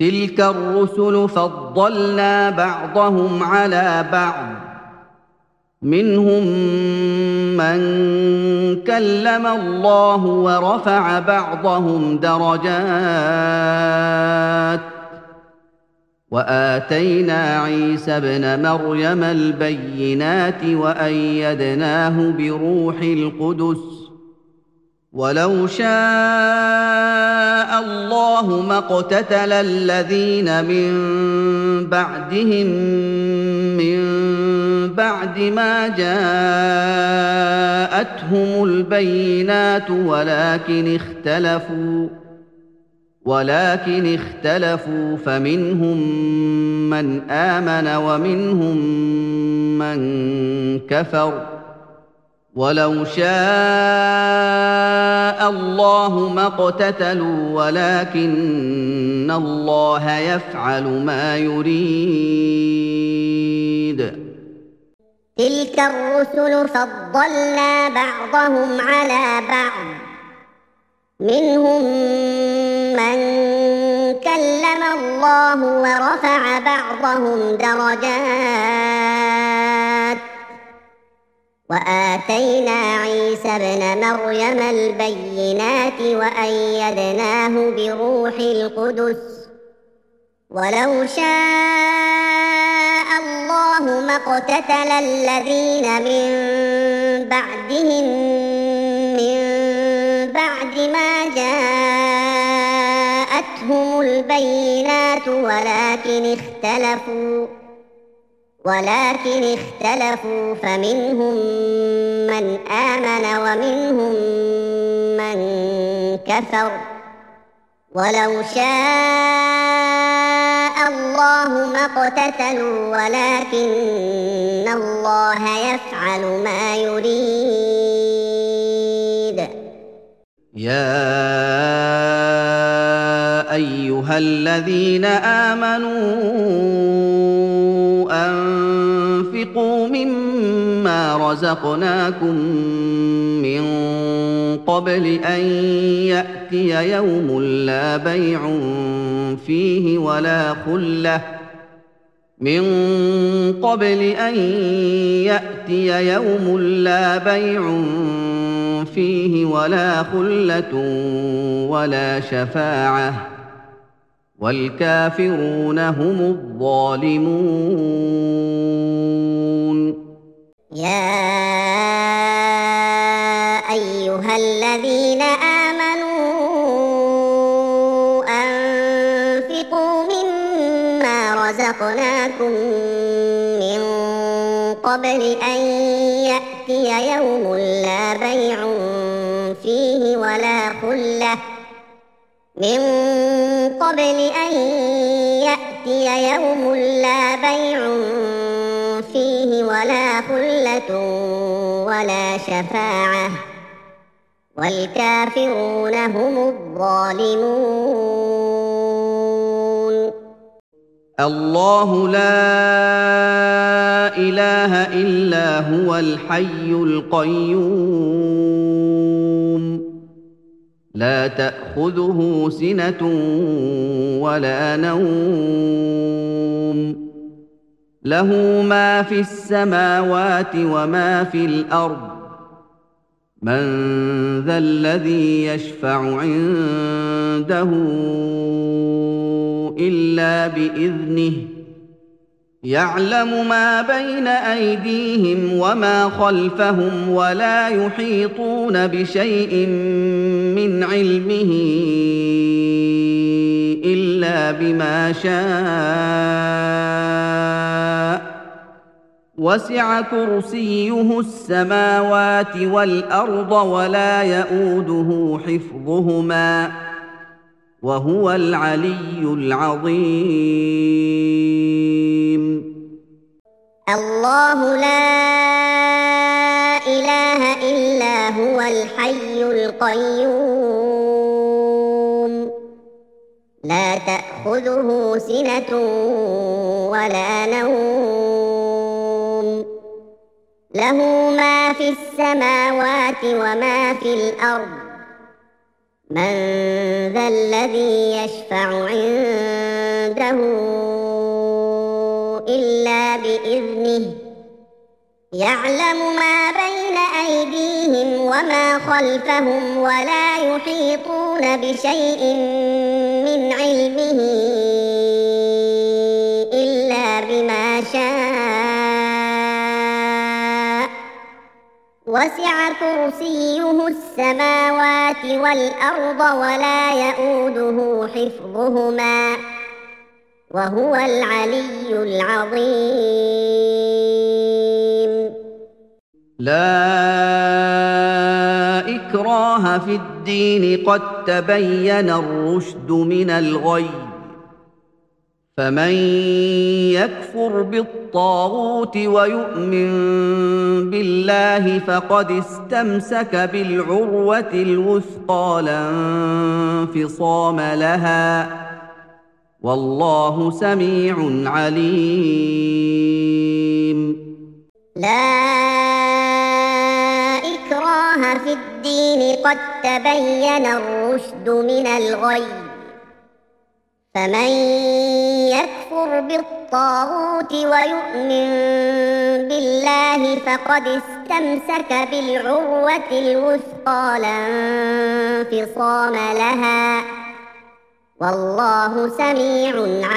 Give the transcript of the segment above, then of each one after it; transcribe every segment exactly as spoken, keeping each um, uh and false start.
تلك الرسل فضلنا بعضهم على بعض منهم من كلم الله ورفع بعضهم درجات وآتينا عيسى ابن مريم البينات وأيدناه بروح القدس ولو شاء الله ما اقتتل الذين من بعدهم من بعد ما جاءتهم البينات ولكن اختلفوا ولكن اختلفوا فمنهم من آمن ومنهم من كفر ولو شاء الله ما اقتتلوا ولكن الله يفعل ما يريد. تلك الرسل فضلنا بعضهم على بعض منهم من كلم الله ورفع بعضهم درجات وآتينا عيسى ابن مريم البينات وأيدناه بروح القدس ولو شاء الله ما اقتتل الذين من بعدهم من بعد ما جاءتهم البينات ولكن اختلفوا ولكن اختلفوا فمنهم من آمن ومنهم من كفر ولو شاء الله ما اقتتلوا ولكن الله يفعل ما يريد. يا أيها الذين آمنوا أنفقوا مما رزقناكم من قبل أن يأتي يوم لا بيع فيه ولا خلة من قبل أن يأتي يوم لا بيع فيه ولا خلة ولا شفاعة والكافرون هم الظالمون. يا أيها الذين آمنوا أنفقوا مما رزقناكم من قبل أن يأتي يوم لا بيع فيه ولا خلة من قبل أن يأتي يوم لا بيع فيه ولا خلة ولا شفاعة والكافرون هم الظالمون. الله لا إله إلا هو الحي القيوم لا تأخذه سنة ولا نوم له ما في السماوات وما في الأرض من ذا الذي يشفع عنده إلا بإذنه يعلم ما بين أيديهم وما خلفهم ولا يحيطون بشيء من علمه إلا بما شاء وسع كرسيه السماوات والأرض ولا يئوده حفظهما وهو العلي العظيم. الله لا إله إلا هو الحي القيوم لا تأخذه سنة ولا نوم له ما في السماوات وما في الأرض من ذا الذي يشفع عنده يعجزونه إلا بإذنه يعلم ما بين أيديهم وما خلفهم ولا يحيطون بشيء من علمه إلا بما شاء وسع كرسيه السماوات والأرض ولا يئوده حفظهما وهو العلي العظيم. لا إكراه في الدين قد تبين الرشد من الغي فمن يكفر بالطاغوت ويؤمن بالله فقد استمسك بالعروة الوثقى لا انفصام لها والله سميع عليم. لا إكراه في الدين قد تبين الرشد من الغي فمن يكفر بالطاغوت ويؤمن بالله فقد استمسك بالعروة الوثقى لا انفصام لها والله سميع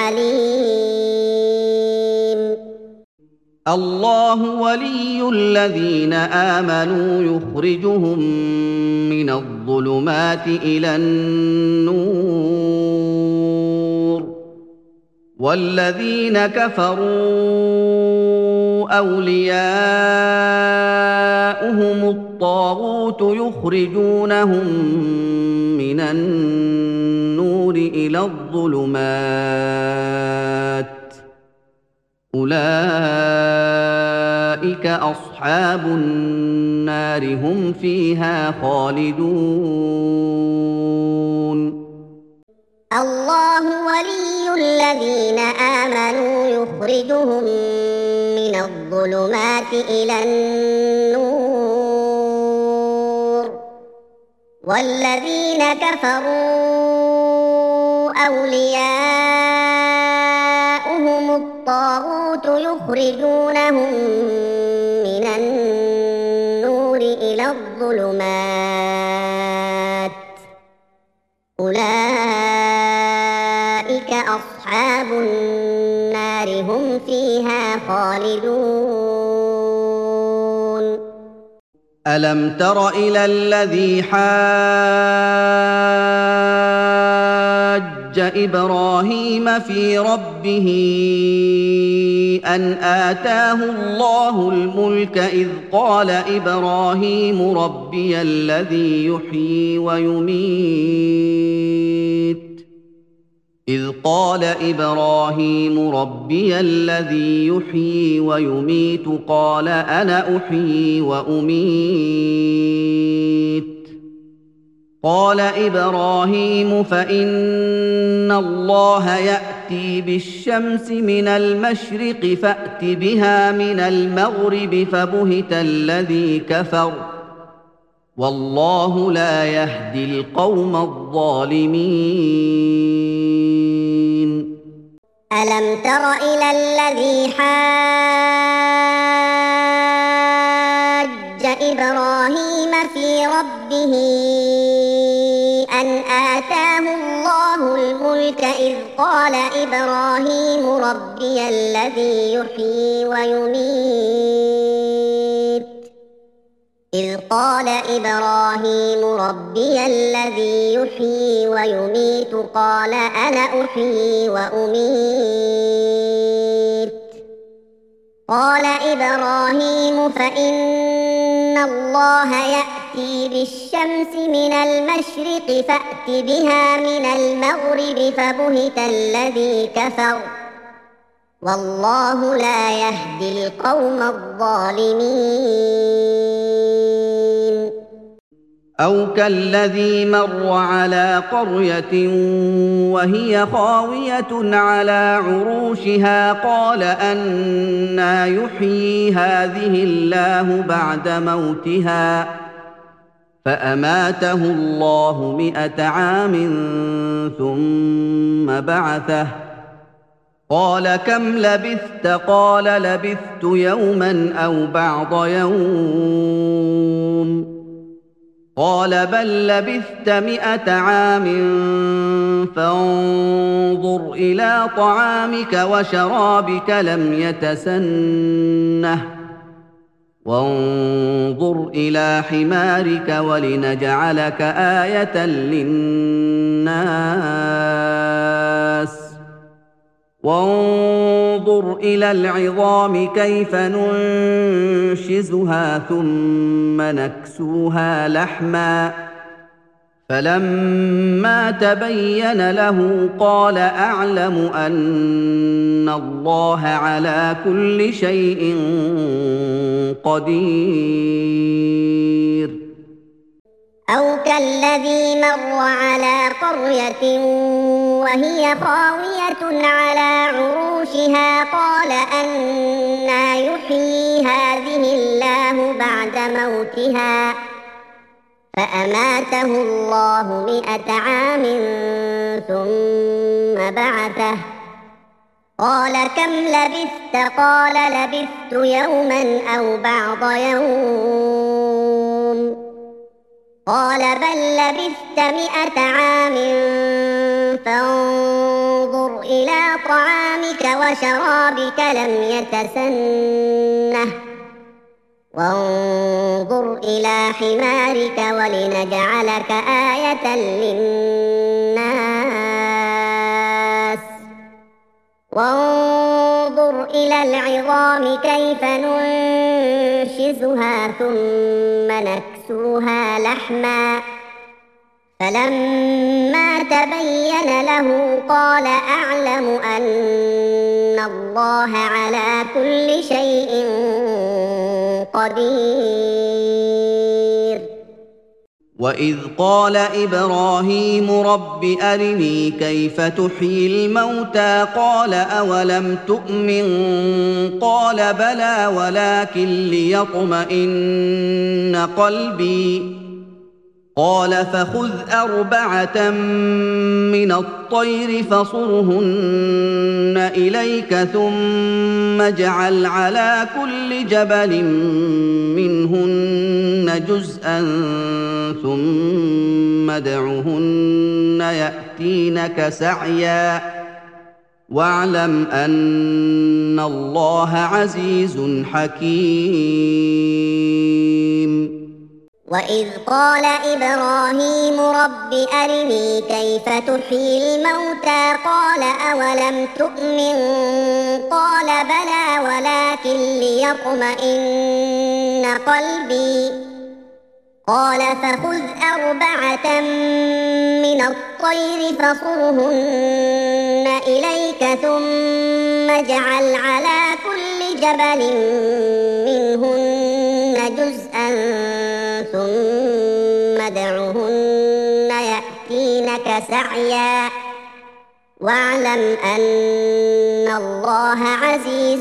عليم. الله ولي الذين آمنوا يخرجهم من الظلمات إلى النور والذين كفروا أولياؤهم الطاغوت يخرجونهم من النور إلى الظلمات أولئك أصحاب النار هم فيها خالدون. الله ولي الذين آمنوا يخرجهم من الظلمات إلى النور والذين كفروا أولياؤهم الطاغوت يخرجونهم من النور إلى الظلمات أولئك أصحاب النار هم فيها خالدون. ألم تر إلى الذي حاج إبراهيم في ربه أن آتاه الله الملك إذ قال إبراهيم ربي الذي يحيي ويميت إذ قال إبراهيم ربي الذي يحيي ويميت قال أنا أحيي وأميت قال إبراهيم فإن الله يأتي بالشمس من المشرق فأت بها من المغرب فبهت الذي كفر والله لا يهدي القوم الظالمين. ألم تر إلى الذي حاج إبراهيم في ربه أن آتاه الله الملك إذ قال إبراهيم ربي الذي يحيي ويميت إذ قال إبراهيم ربي الذي يحيي ويميت قال أنا أحيي وأميت قال إبراهيم فإن الله يأتي بالشمس من المشرق فأت بها من المغرب فبهت الذي كفر والله لا يهدي القوم الظالمين. أو كالذي مر على قرية وهي خاوية على عروشها قال أنى يحيي هذه الله بعد موتها فأماته الله مئة عام ثم بعثه قال كم لبثت قال لبثت يوما أو بعض يوم قال بل لبثت مئة عام فانظر إلى طعامك وشرابك لم يتسنه وانظر إلى حمارك ولنجعلك آية للناس وانظر إلى العظام كيف ننشزها ثم نكسوها لحما فلما تبين له قال أعلم أن الله على كل شيء قدير أو كالذي مر على قرية وهي خاوية على عروشها قال أنى يحيي هذه الله بعد موتها فأماته الله مئة عام ثم بعثه قال كم لبثت قال لبثت يوما أو بعض يوم قال بل لبثت مئة عام فانظر إلى طعامك وشرابك لم يتسنه وانظر إلى حمارك ولنجعلك آية للناس وانظر إلى العظام كيف ننشزها ثم نكسوها لحما فلما تبين له قال أعلم أن الله على كل شيء قدير وإذ قال إبراهيم رب أرني كيف تحيي الموتى قال أولم تؤمن قال بلى ولكن ليطمئن قلبي قال فخذ أربعة من الطير فصرهن إليك ثم اجعل على كل جبل منهن جزءا ثم ادعهن يأتينك سعيا واعلم أن الله عزيز حكيم وإذ قال إبراهيم رب أرني كيف تحيي الموتى قال أولم تؤمن قال بلى ولكن ليطمئن قلبي قال فخذ أربعة من الطير فصرهن إليك ثم اجعل على كل جبل منهن جزءا ثم ادعهن يأتينك سعيا واعلم أن الله عزيز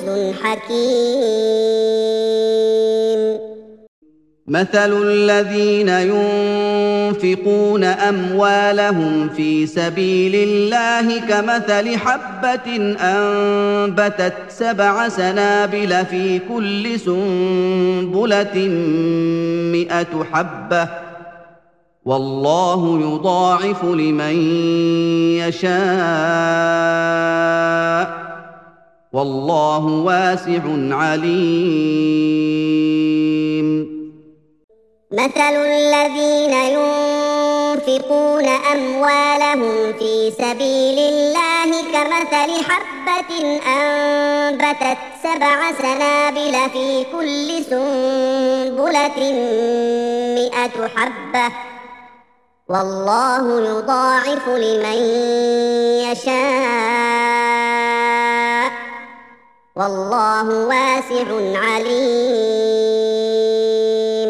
حكيم مثل الذين ينفقون أموالهم في سبيل الله كمثل حبة أنبتت سبع سنابل في كل سنبلة مئة حبة والله يضاعف لمن يشاء والله واسع عليم مثل الذين ينفقون أموالهم في سبيل الله كمثل حبة أنبتت سبع سنابل في كل سنبلة مئة حبة والله يضاعف لمن يشاء والله واسع عليم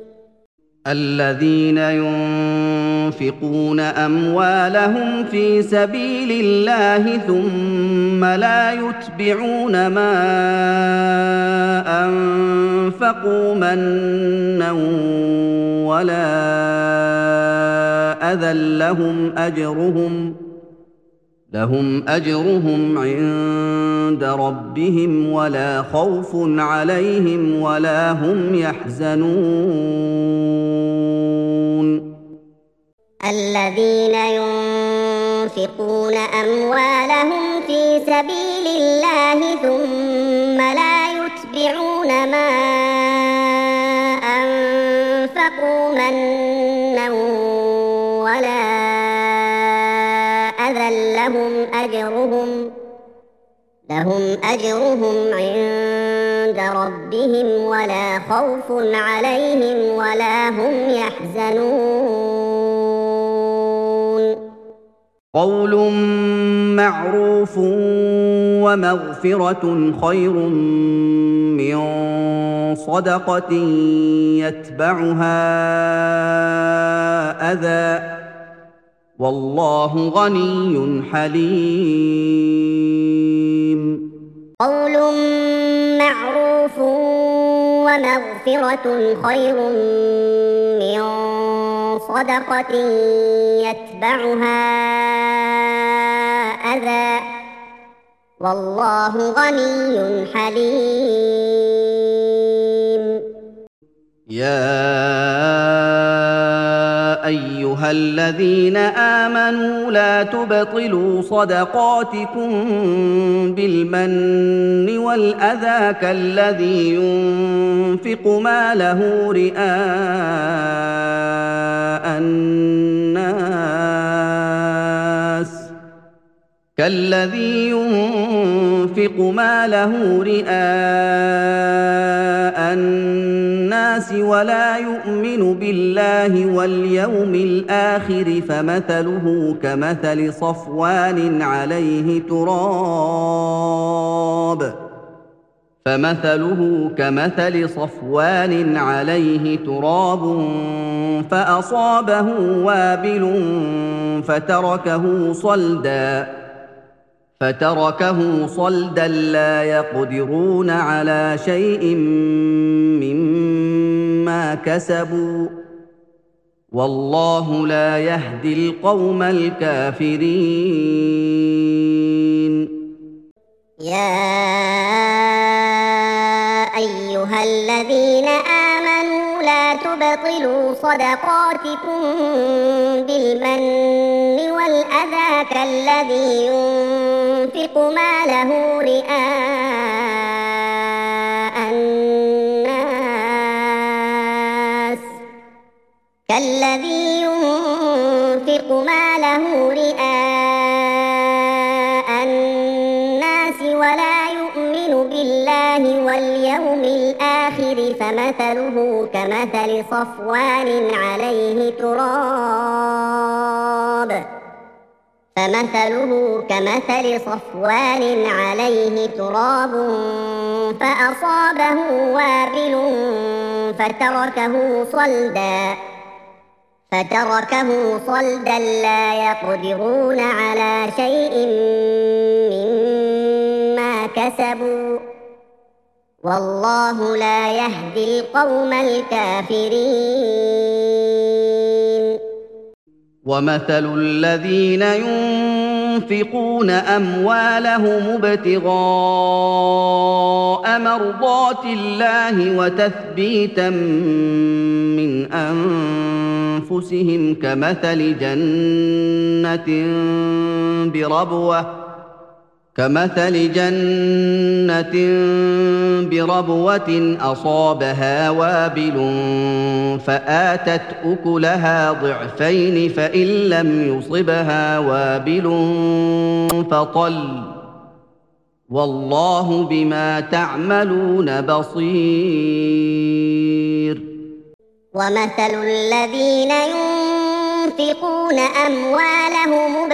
الذين ينفقون أموالهم في سبيل الله ثم لا يتبعون ما أنفقوا منا ولا أذى لهم أجرهم لهم أجرهم عند ربهم ولا خوف عليهم ولا هم يحزنون الذين ينفقون أموالهم في سبيل الله ثم لا يتبعون ما أنفقوا منا ولا أذى لهم أجرهم لهم أجرهم عند ربهم ولا خوف عليهم ولا هم يحزنون قول معروف ومغفرة خير من صدقة يتبعها أذى والله غني حليم قول معروف ومغفرة خير من صدقة يتبعها أذى والله غني حليم يا أيها الذين آمنوا لا تبطلوا صدقاتكم بالمن والأذى كالذي ينفق ماله رئاء الناس كالذي ينفق ماله رئاء الناس ولا يؤمن بالله واليوم الآخر فمثله كمثل صفوان عليه تراب فمثله كمثل صفوان عليه تراب فأصابه وابل فتركه صلدا فتركه صلدا لا يقدرون على شيء مما كسبوا والله لا يهدي القوم الكافرين يا أيها الذين آمنوا لا تبطلوا صدقاتكم بالمن والأذى كالذي ينفق ماله رئاء الناس كالذي ينفق ماله رئاء الناس ولا يؤمن بالله واليوم الآخر فمثله كمثل صفوان عليه تراب فمثله كمثل صفوان عليه تراب فأصابه وابل فتركه صلدا فتركه صلدا لا يقدرون على شيء مما كسبوا والله لا يهدي القوم الكافرين ومثل الذين ينفقون أموالهم ابتغاء مرضات الله وتثبيتا من أنفسهم كمثل جنة بربوة كمثل جنة بربوة أصابها وابل فآتت أكلها ضعفين فإن لم يصبها وابل فطل والله بما تعملون بصير ومثل الذين ينفقون أموالهم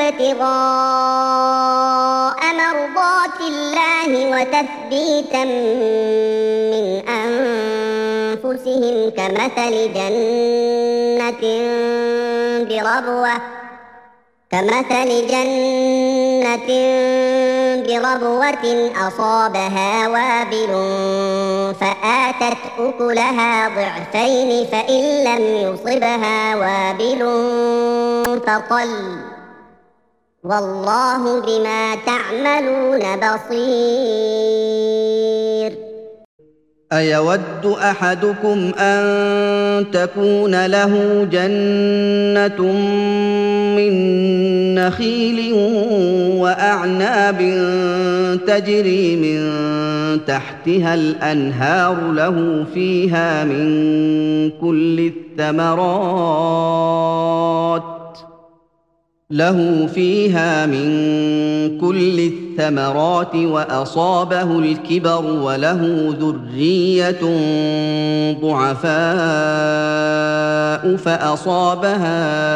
ابتغاء مرضات الله وتثبيتا من أنفسهم كمثل جنة بربوة كمثل جنة بربوة أصابها وابل فآتت أكلها ضعفين فإن لم يصبها وابل فطل والله بما تعملون بصير. أيود أحدكم أن تكون له جنة من نخيل وأعناب تجري من تحتها الأنهار له فيها من كل الثمرات له فيها من كل الثمرات وأصابه الكبر وله ذرية ضعفاء فأصابها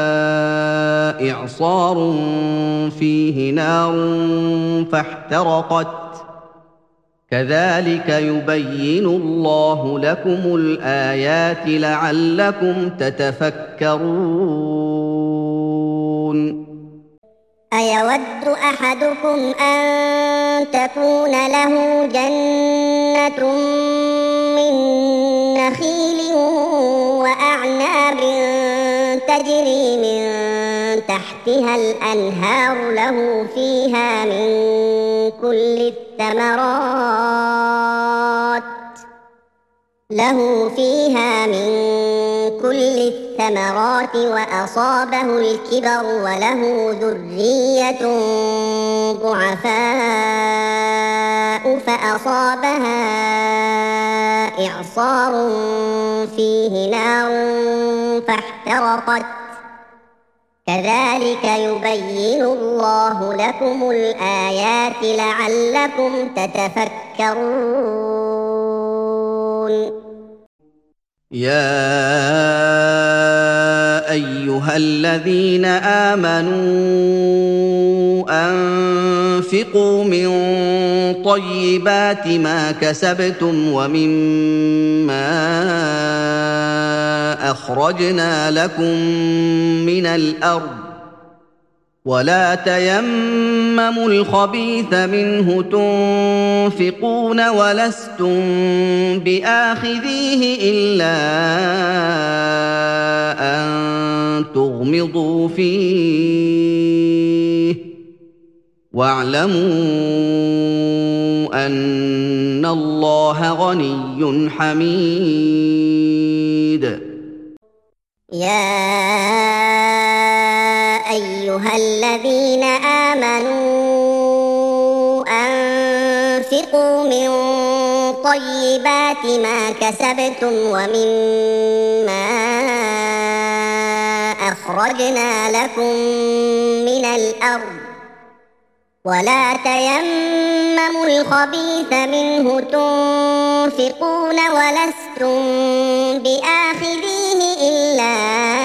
إعصار فيه نار فاحترقت كذلك يبين الله لكم الآيات لعلكم تتفكرون. أيود أحدكم أن تكون له جنة من نخيل وأعناب تجري من تحتها الأنهار له فيها من كل الثمرات له فيها من كل الثمرات وأصابه الكبر وله ذرية ضعفاء فأصابها إعصار فيه نار فاحترقت كذلك يبين الله لكم الآيات لعلكم تتفكرون. يا أيها الذين آمنوا أنفقوا من طيبات ما كسبتم ومما أخرجنا لكم من الأرض ولا تيمموا الخبيث منه تنفقون ولستم بآخذيه إلا أن تغمضوا فيه واعلموا أن الله غني حميد. يا أيها الذين آمنوا أنفقوا من طيبات ما كسبتم ومما أخرجنا لكم من الأرض ولا تيمموا الخبيث منه تنفقون ولستم بآخذيه إلا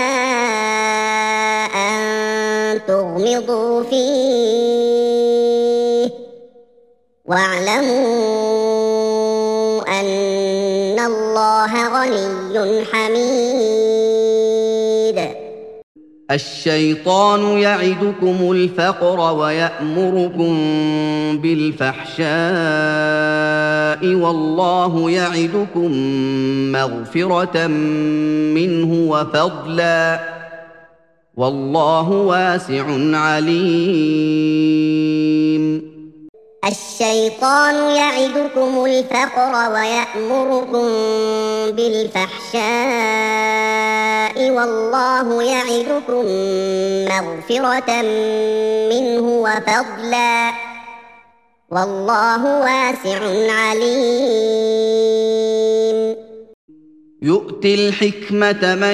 أن تغمضوا فيه واعلموا أن الله غني حميد. الشيطان يعدكم الفقر ويأمركم بالفحشاء والله يعدكم مغفرة منه وفضلا والله واسع عليم. الشيطان يعدكم الفقر ويأمركم بالفحشاء والله يعدكم مغفرة منه وفضلا والله واسع عليم. يؤتي الحكمة من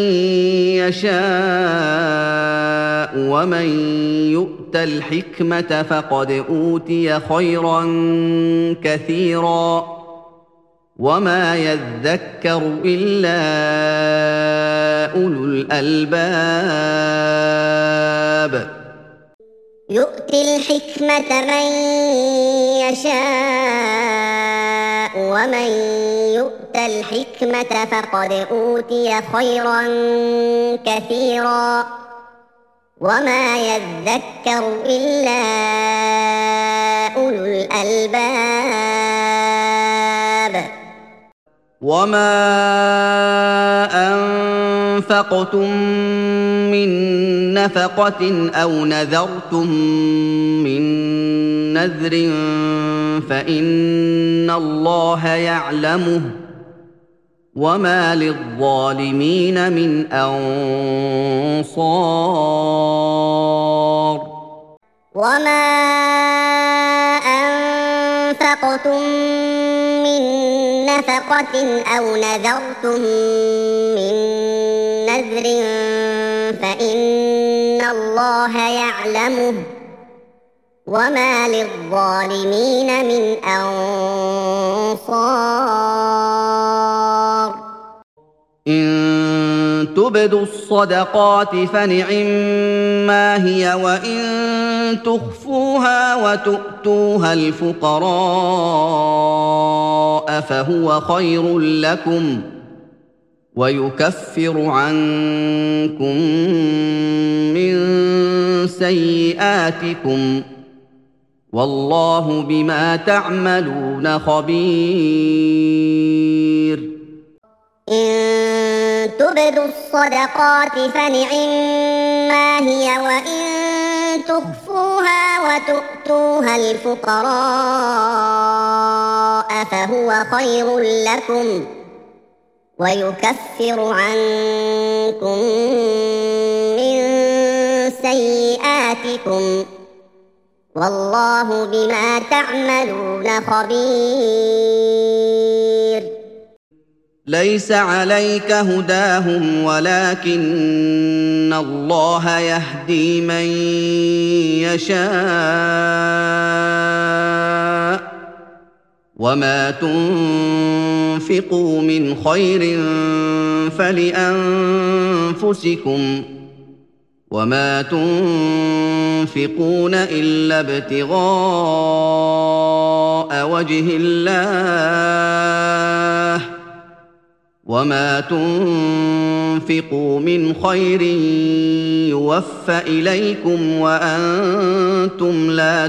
يشاء ومن يؤت الحكمة فقد أوتي خيرا كثيرا وما يذكر إلا أولو الألباب. يؤتي الحكمة من يشاء ومن يؤت الحكمة فقد أوتي خيرا كثيرا وما يذكر إلا أولو الألباب. وما أنفقتم من نفقة أو نذرتم من نذر فإن الله يعلمه وما للظالمين من أنصار وما أنفقتم من نفقة أو نذرتم من نذر فإن الله يعلمه وما للظالمين من أنصار إن تبدوا الصدقات فنعما هي وإن تخفوها وتؤتوها الفقراء فهو خير لكم ويكفر عنكم من سيئاتكم والله بما تعملون خبير إن تبدوا الصدقات فنعما هي وإن تخفوها وتؤتوها الفقراء فهو خير لكم ويكفر عنكم من سيئاتكم والله بما تعملون خبير ليس عليك هداهم ولكن الله يهدي من يشاء وما تنفقوا من خير فلأنفسكم وما تنفقون إلا ابتغاء وجه الله وما تنفقوا من خير يوفى إليكم وأنتم لا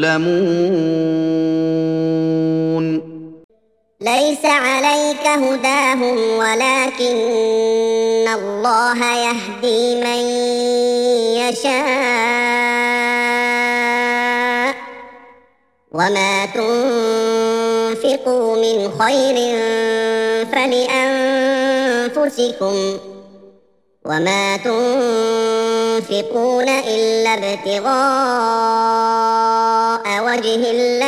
تظلمون ليس عليك هداهم ولكن الله يهدي من يشاء وما تنفقوا من خير فلأنفسكم وما تنفقون إلا ابتغاء وجه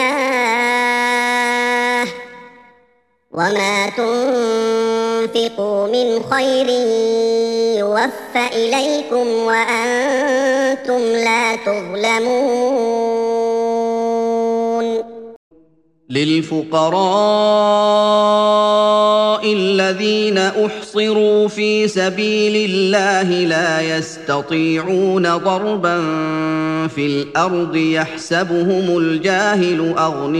الله وما تنفقوا من خير يوفى إليكم وأنتم لا تظلمون للفقراء الذين أحصروا في سبيل الله لا يستطيعون ضربا في الأرض يحسبهم الجاهل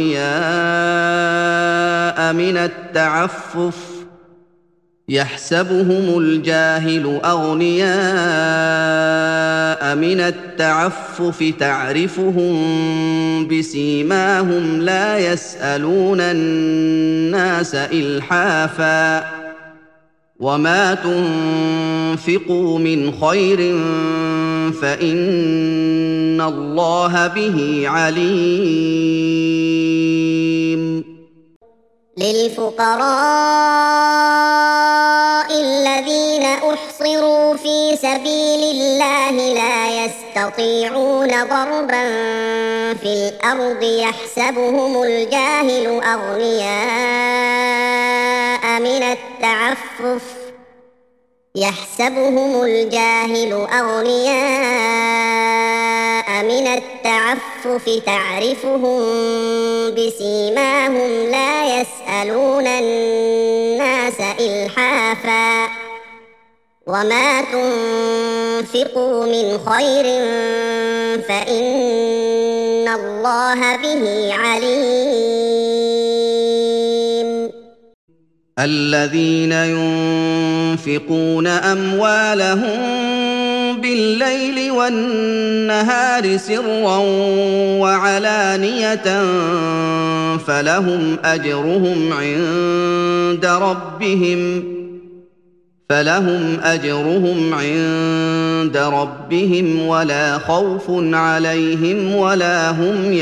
أغنياء من التعفف يحسبهم الجاهل أغنياء من التعفف تعرفهم بسيماهم لا يسألون الناس إلحافا وما تنفقوا من خير فإن الله به عليم للفقراء الذين أحصروا في سبيل الله لا يستطيعون ضربا في الأرض يحسبهم الجاهل أغنياء من التعفف يحسبهم الجاهل أغنياء من التعفف تعرفهم بسيماهم لا يسألون الناس إلحافا وما تنفقوا من خير فإن الله به عليم الذين ينفقون أموالهم بالليل والنهار سرا وعلانية فلهم أجرهم عند ربهم فلهم أجرهم عند ربهم ولا خوف عليهم ولا هم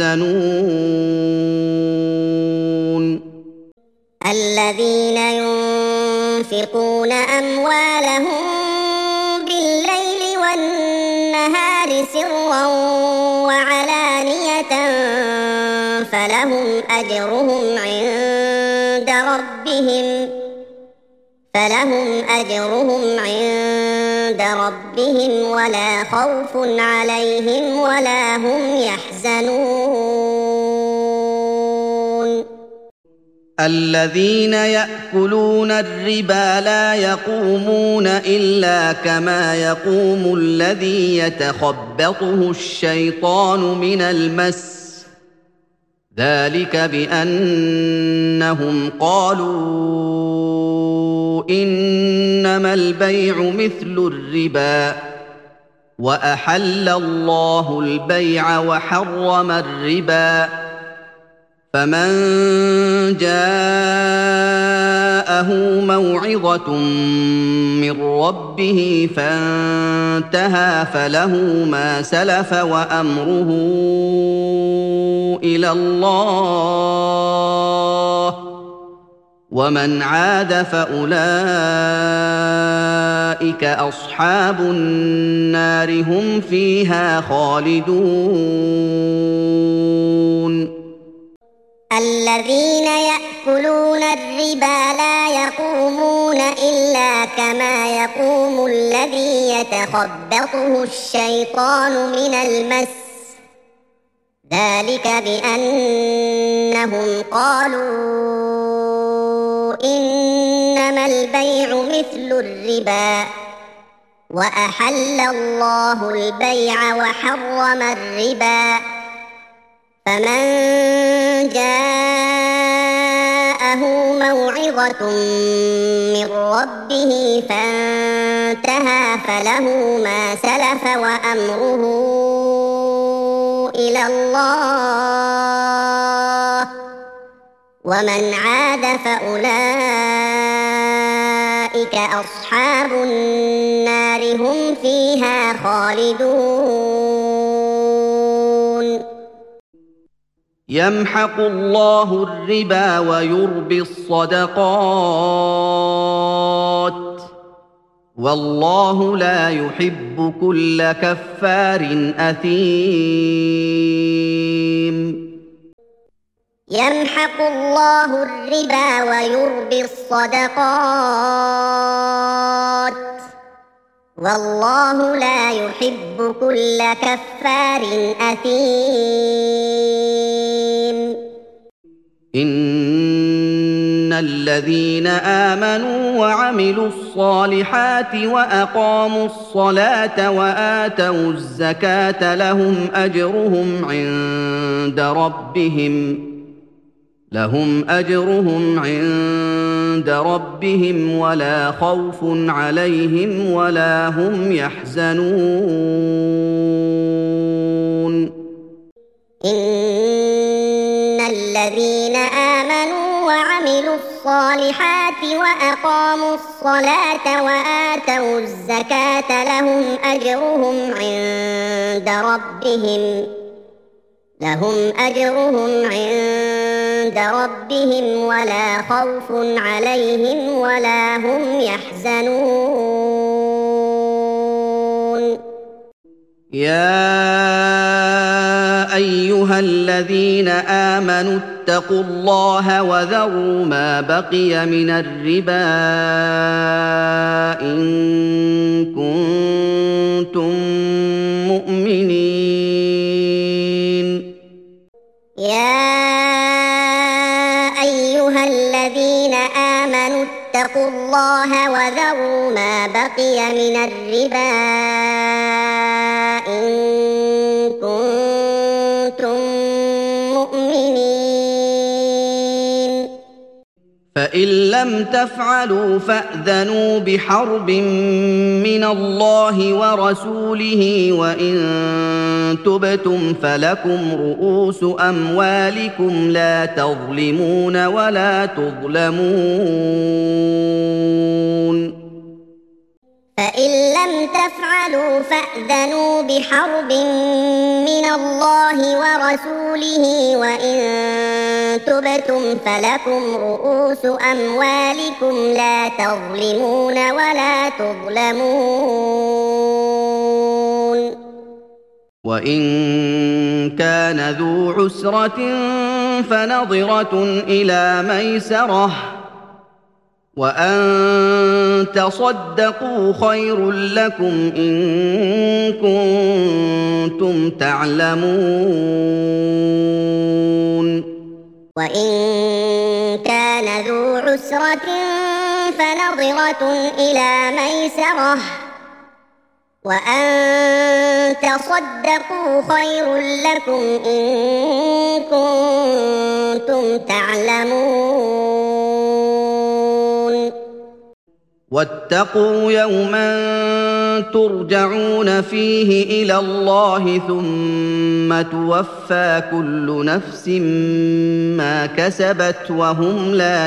يحزنون الذين ينفقون أموالهم بالليل والنهار سرا وعلانية فلهم أجرهم عند ربهم فلهم أجرهم عند ربهم ولا خوف عليهم ولا هم يحزنون الذين يأكلون الربا لا يقومون إلا كما يقوم الذي يتخبطه الشيطان من المس ذلك بأنهم قالوا إنما البيع مثل الربا وأحل الله البيع وحرم الربا فمن جاءه موعظة من ربه فانتهى فله ما سلف وأمره إلى الله ومن عاد فأولئك أصحاب النار هم فيها خالدون الذين يأكلون الربا لا يقومون إلا كما يقوم الذي يتخبطه الشيطان من المس ذلك بأنهم قالوا إنما البيع مثل الربا وأحل الله البيع وحرم الربا فمن جاءه موعظة من ربه فانتهى فله ما سلف وأمره إلى الله ومن عاد فأولئك أصحاب النار هم فيها خالدون يمحق الله الربا ويربي الصدقات والله لا يحب كل كفار أثيم يمحق الله الربا ويربي الصدقات والله لا يحب كل كفار أثيم إن الذين آمنوا وعملوا الصالحات وأقاموا الصلاة وآتوا الزكاة لهم أجرهم عند ربهم لهم أجرهم عند ربهم ولا خوف عليهم ولا هم يحزنون إن الذين آمنوا وعملوا الصالحات وأقاموا الصلاة وآتوا الزكاة لهم أجرهم عند ربهم لهم أجرهم عند ربهم ولا خوف عليهم ولا هم يحزنون يا أيها الذين آمنوا اتقوا الله وذروا ما بقي من الربا إن كنتم مؤمنين يا أيها الذين آمنوا اتقوا الله وذروا ما بقي من الربا إن كنتم مؤمنين فإن لم تفعلوا فأذنوا بحرب من الله ورسوله وإن تبتم فلكم رؤوس أموالكم لا تظلمون ولا تظلمون فإن لم تفعلوا فأذنوا بحرب من الله ورسوله وإن تبتم فلكم رؤوس أموالكم لا تظلمون ولا تظلمون وإن كان ذو عسرة فنظرة إلى ميسرة وأن تصدقوا خير لكم إن كنتم تعلمون وإن كان ذو عسرة فنظرة إلى ميسرة وأن تصدقوا خير لكم إن كنتم تعلمون واتقوا يوما ترجعون فيه إلى الله ثم توفى كل نفس ما كسبت وهم لا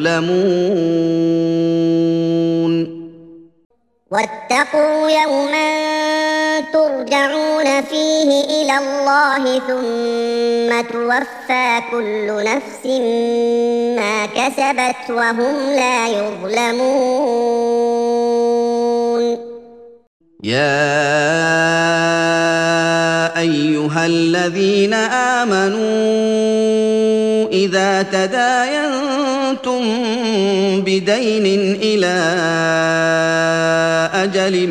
يظلمون واتقوا يوما ترجعون فيه إلى الله ثم توفى كل نفس ما كسبت وهم لا يظلمون يا أيها الذين آمنوا إذا تداينتم بدين إلى أجل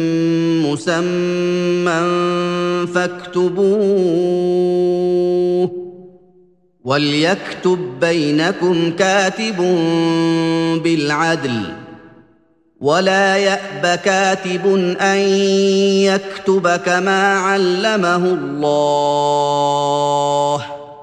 مسمى فاكتبوه وليكتب بينكم كاتب بالعدل ولا يأب كاتب أن يكتب كما علمه الله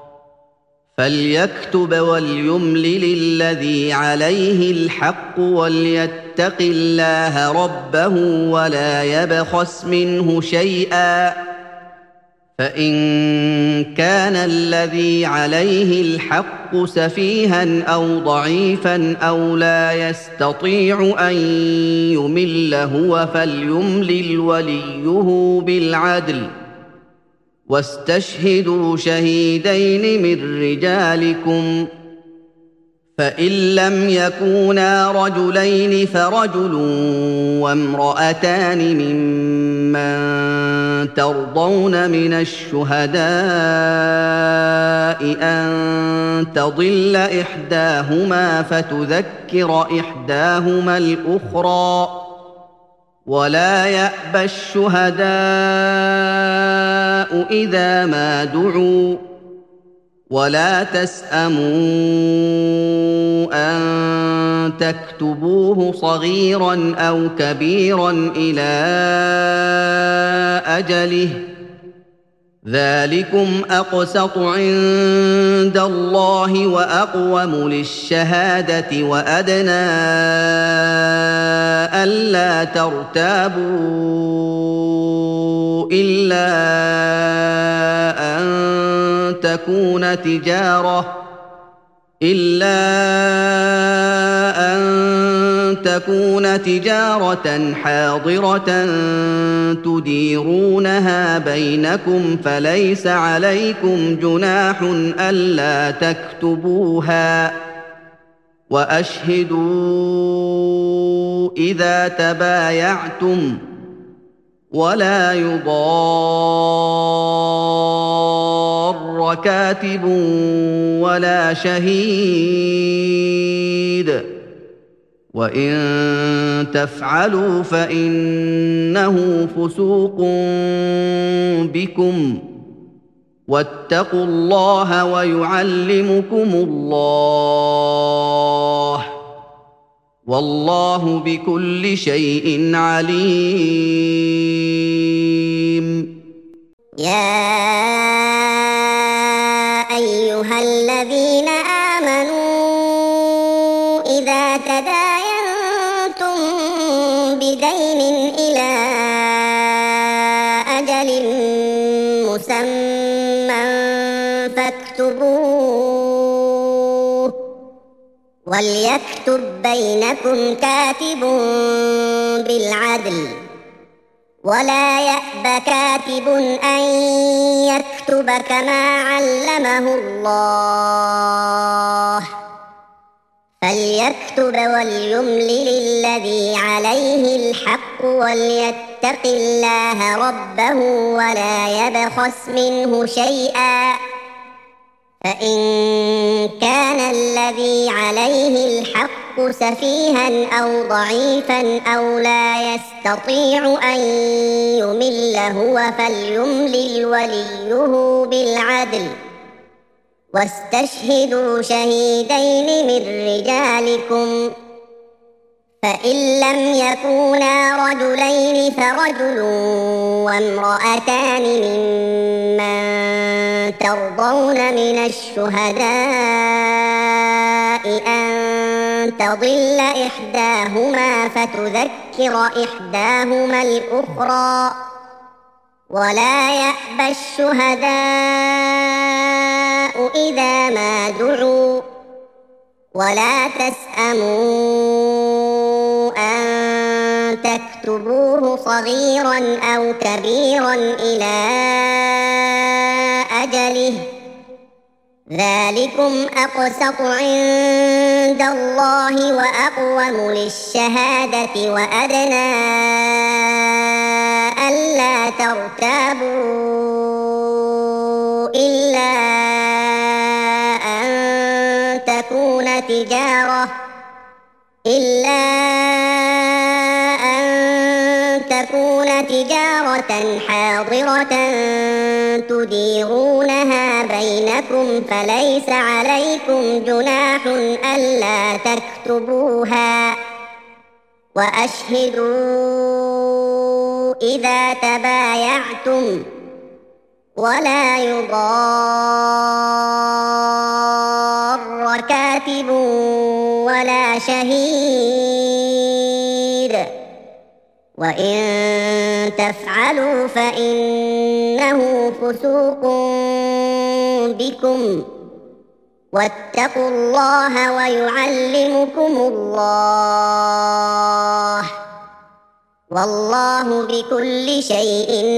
فليكتب وليملل الذي عليه الحق وليتق الله ربه ولا يبخس منه شيئا فإن كان الذي عليه الحق سفيها أو ضعيفا أو لا يستطيع أن يمل هو فليملل وليه بالعدل واستشهدوا شهيدين من رجالكم فإن لم يكونا رجلين فرجل وامرأتان ممن ترضون من الشهداء أن تضل إحداهما فتذكر إحداهما الأخرى ولا يأبى الشهداء إذا ما دعوا ولا تسأموا أن تكتبوه صغيرا أو كبيرا إلى أجله ذلكم أقسط عند الله وأقوم للشهادة وأدنى ألا ترتابوا إلا أن تكون تجارة إلا أن تكون تجارة حاضرة تديرونها بينكم فليس عليكم جناح ألا تكتبوها وأشهدوا إذا تبايعتم ولا يضار كاتب ولا شهيد وإن تفعلوا فإنه فسوق بكم واتقوا الله ويعلمكم الله والله بكل شيء عليم يا أيها الذين آمنوا إذا تداينتم بدين إلى أجل مسمى فاكتبوه وليكتب بينكم كاتب بالعدل ولا يأب كاتب أن يكتب كما علمه الله فليكتب وليملل الذي عليه الحق وليتق الله ربه ولا يبخس منه شيئا فإن كان الذي عليه الحق سفيها أو ضعيفا أو لا يستطيع أن يمل هو فليملل وليه بالعدل واستشهدوا شهيدين من رجالكم فإن لم يكونا رجلين فرجل وامرأتان ممن ترضون من الشهداء أن تضل إحداهما فتذكر إحداهما الأخرى ولا يأبى الشهداء إذا ما دعوا ولا تسأموا أن تكتبوه صغيرا أو كبيرا إلى أجله ذلكم أقسط عند الله وأقوم للشهادة وأدنى ألا ترتابوا إلا أن تكون تجارة إلا أن تكون تجارة حاضرة تديرونها بينكم فليس عليكم جناح ألا تكتبوها وأشهدوا إذا تبايعتم ولا يضار كاتب ولا شهيد وإن تفعلوا فإنه فسوق بكم واتقوا الله ويعلمكم الله والله بكل شيء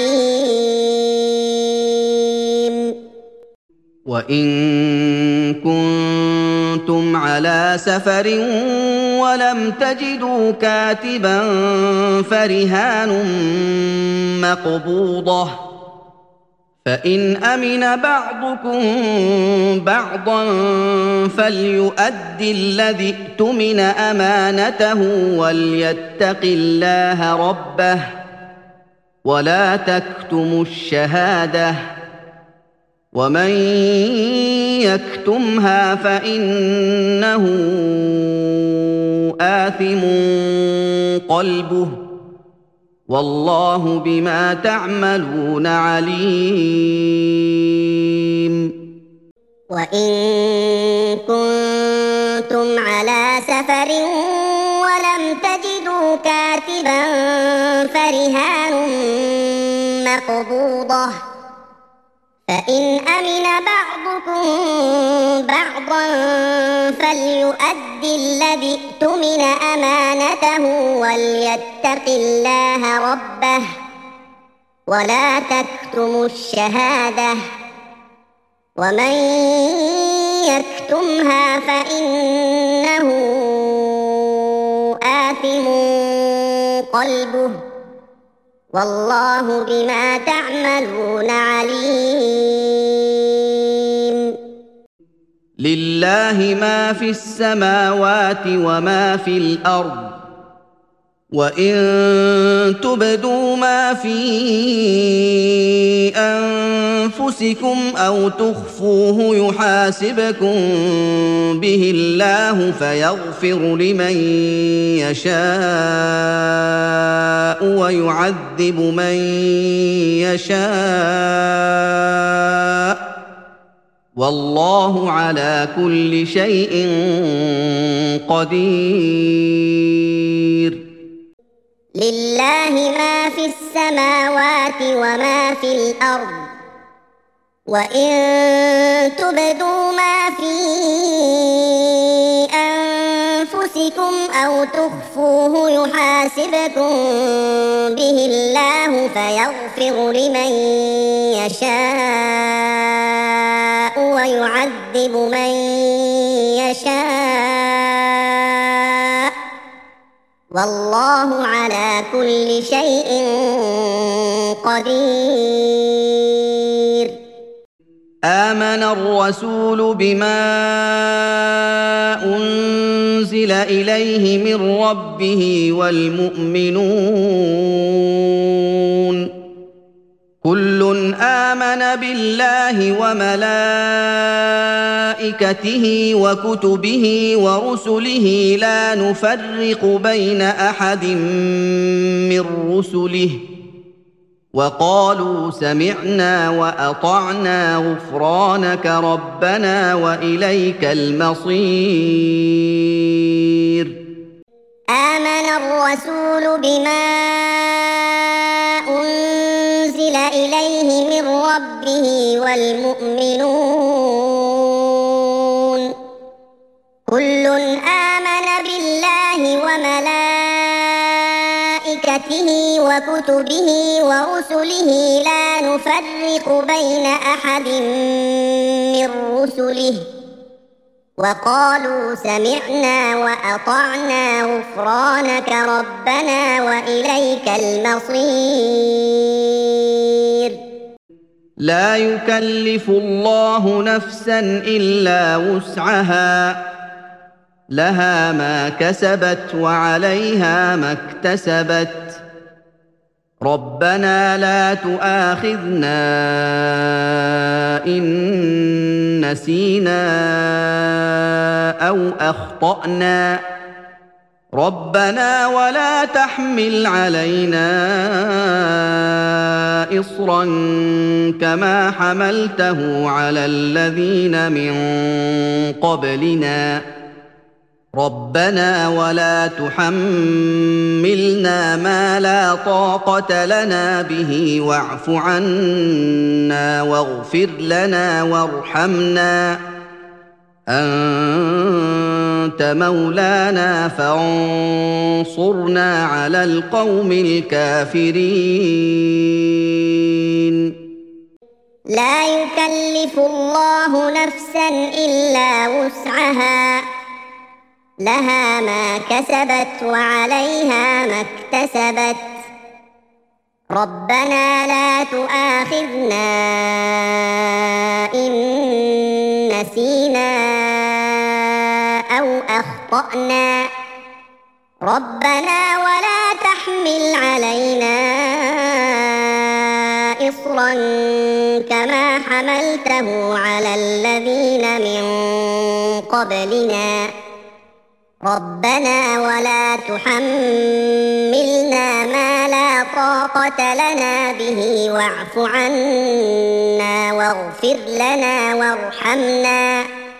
عليم. وإن كنتم على سفر ولم تجدوا كاتبا فرهان مقبوضة فإن أمن بعضكم بعضا فليؤد الذي اؤتمن أمانته وليتق الله ربه ولا تكتموا الشهادة ومن يكتمها فإنه آثم قلبه والله بما تعملون عليم. وإن كنتم على سفر ولم تجدوا كاتبا فرهان مقبوضة فإن أمن بعضكم بعضا فليؤد الذي اؤتمن أمانته وليتق الله ربه ولا تكتموا الشهادة ومن يكتمها فإنه آثم قلبه والله بما تعملون عليم. لله ما في السماوات وما في الأرض وإن تبدوا ما في أنفسكم أو تخفوه يحاسبكم به الله فيغفر لمن يشاء ويعذب من يشاء والله على كل شيء قدير. لله ما في السماوات وما في الأرض وإن تبدوا ما في فيكم أو تخفوه يحاسبكم به الله فيغفر لمن يشاء ويعذب من يشاء والله على كل شيء قدير. آمن الرسول بما أنزل إليه من ربه والمؤمنون كل آمن بالله وملائكته وكتبه ورسله لا نفرق بين أحد من رسله وقالوا سمعنا وأطعنا غفرانك ربنا وإليك المصير. آمن الرسول بما أنزل إليه من ربه والمؤمنون كل آمن بالله وملائكته وكتبه ورسله لا نفرق بين أحد من رسله وقالوا سمعنا وأطعنا غفرانك ربنا وإليك المصير. لا يكلف الله نفسا إلا وسعها لها ما كسبت وعليها ما اكتسبت ربنا لا تؤاخذنا إن نسينا أو أخطأنا ربنا ولا تحمل علينا إصرا كما حملته على الذين من قبلنا ربنا ولا تحملنا ما لا طاقة لنا به واعف عنا واغفر لنا وارحمنا أنت مولانا فانصرنا على القوم الكافرين. لا يكلف الله نفسا إلا وسعها لها ما كسبت وعليها ما اكتسبت ربنا لا تؤاخذنا إن نسينا أو أخطأنا ربنا ولا تحمل علينا إصرا كما حملته على الذين من قبلنا ربنا ولا تحملنا ما لا طاقة لنا به واعف عنا واغفر لنا وارحمنا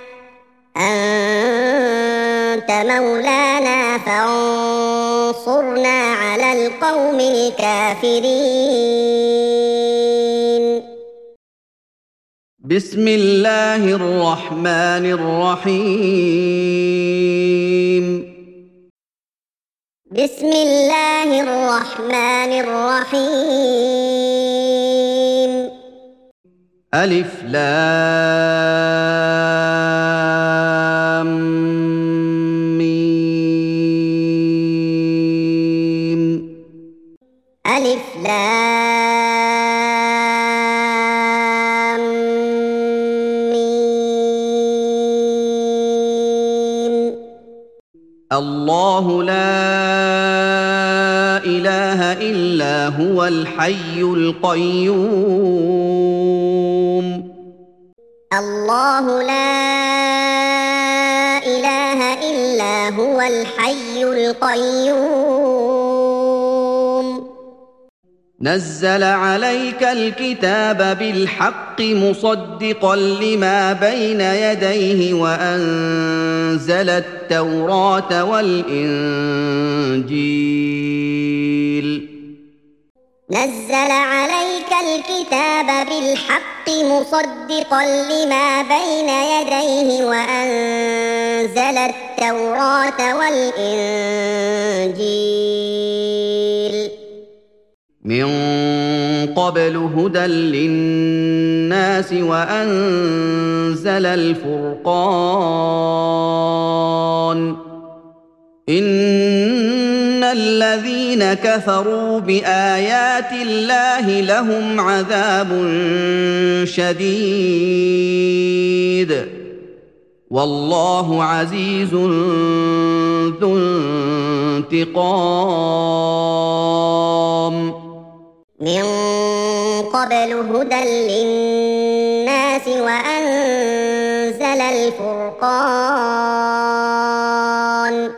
أنت مولانا فانصرنا على القوم الكافرين. بسم الله الرحمن الرحيم. بسم الله الرحمن الرحيم. ألف لام ميم. ألف لام ميم. الله لا إله إلا هو الحي القيوم. الله لا إله إلا هو الحي القيوم. نزل عليك الكتاب بالحق مصدقا لما بين يديه وأنزل التوراة والإنجيل. نزل عليك الكتاب بالحق مصدقا لما بين يديه وأنزل أنزل التوراة والإنجيل من قبل هدى للناس وأنزل الفرقان إن الذين كفروا بآيات الله لهم عذاب شديد والله عزيز ذو انتقام من قبل هدى للناس وأنزل الفرقان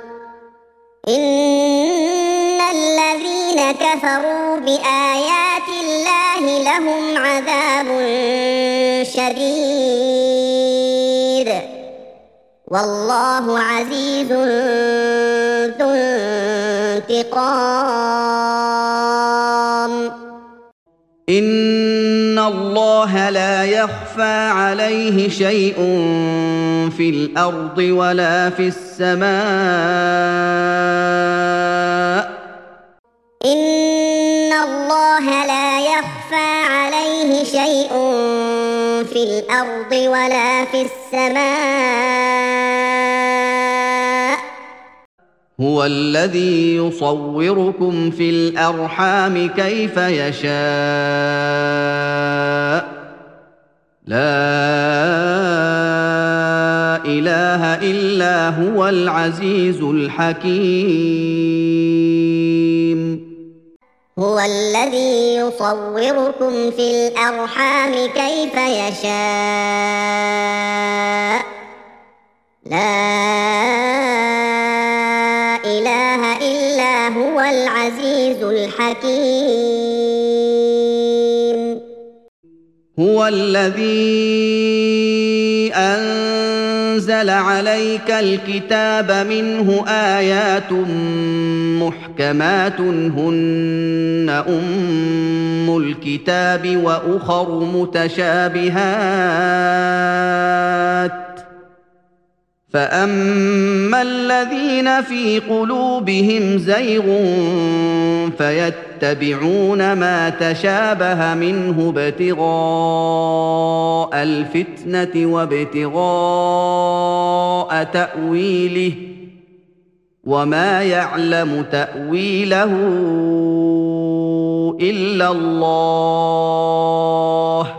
إن الذين كفروا بآيات الله لهم عذاب شديد والله عزيز ذو انتقام إن الله لا يخفى عليه شيء في الأرض ولا في السماء إن الله لا يخفى عليه شيء في الأرض ولا في السماء هو الذي يصوركم في الأرحام كيف يشاء لا إله إلا هو العزيز الحكيم هو الذي يصوركم في الأرحام كيف يشاء لا إله إلا هو العزيز الحكيم هو الذي أنزل عليك الكتاب منه آيات محكمات هن أم الكتاب وأخر متشابهات فأما الذين في قلوبهم زيغ فيتبعون ما تشابه منه ابتغاء الفتنة وابتغاء تأويله وما يعلم تأويله إلا الله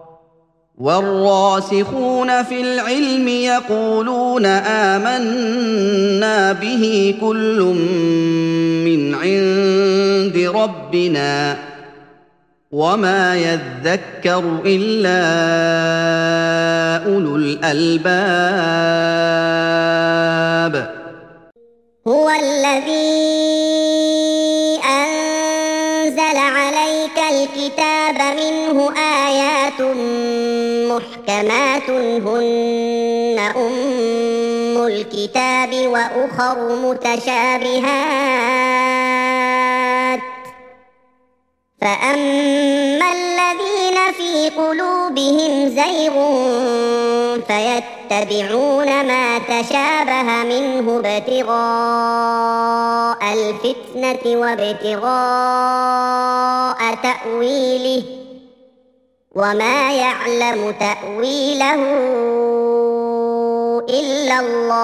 والراسخون في العلم يقولون آمنا به كل من عند ربنا وما يذكر إلا أولو الألباب هو الذي أنزل عليك الكتاب منه آيات محكمات هن أم الكتاب وأخر متشابهات فأما الذين في قلوبهم زيغ فيتبعون ما تشابه منه ابتغاء الفتنة وابتغاء تأويله وما يعلم تأويله إلا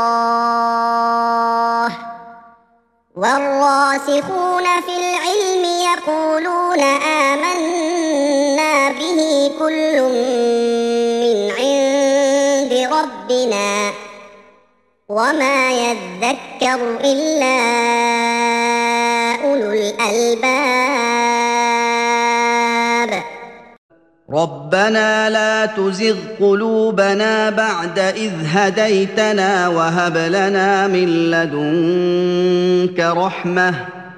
الله والراسخون في العلم يقولون آمنا به كل من عند ربنا وما يذكر إلا أولو الألباب ربنا لا تزغ قلوبنا بعد إذ هديتنا وهب لنا من لدنك رحمة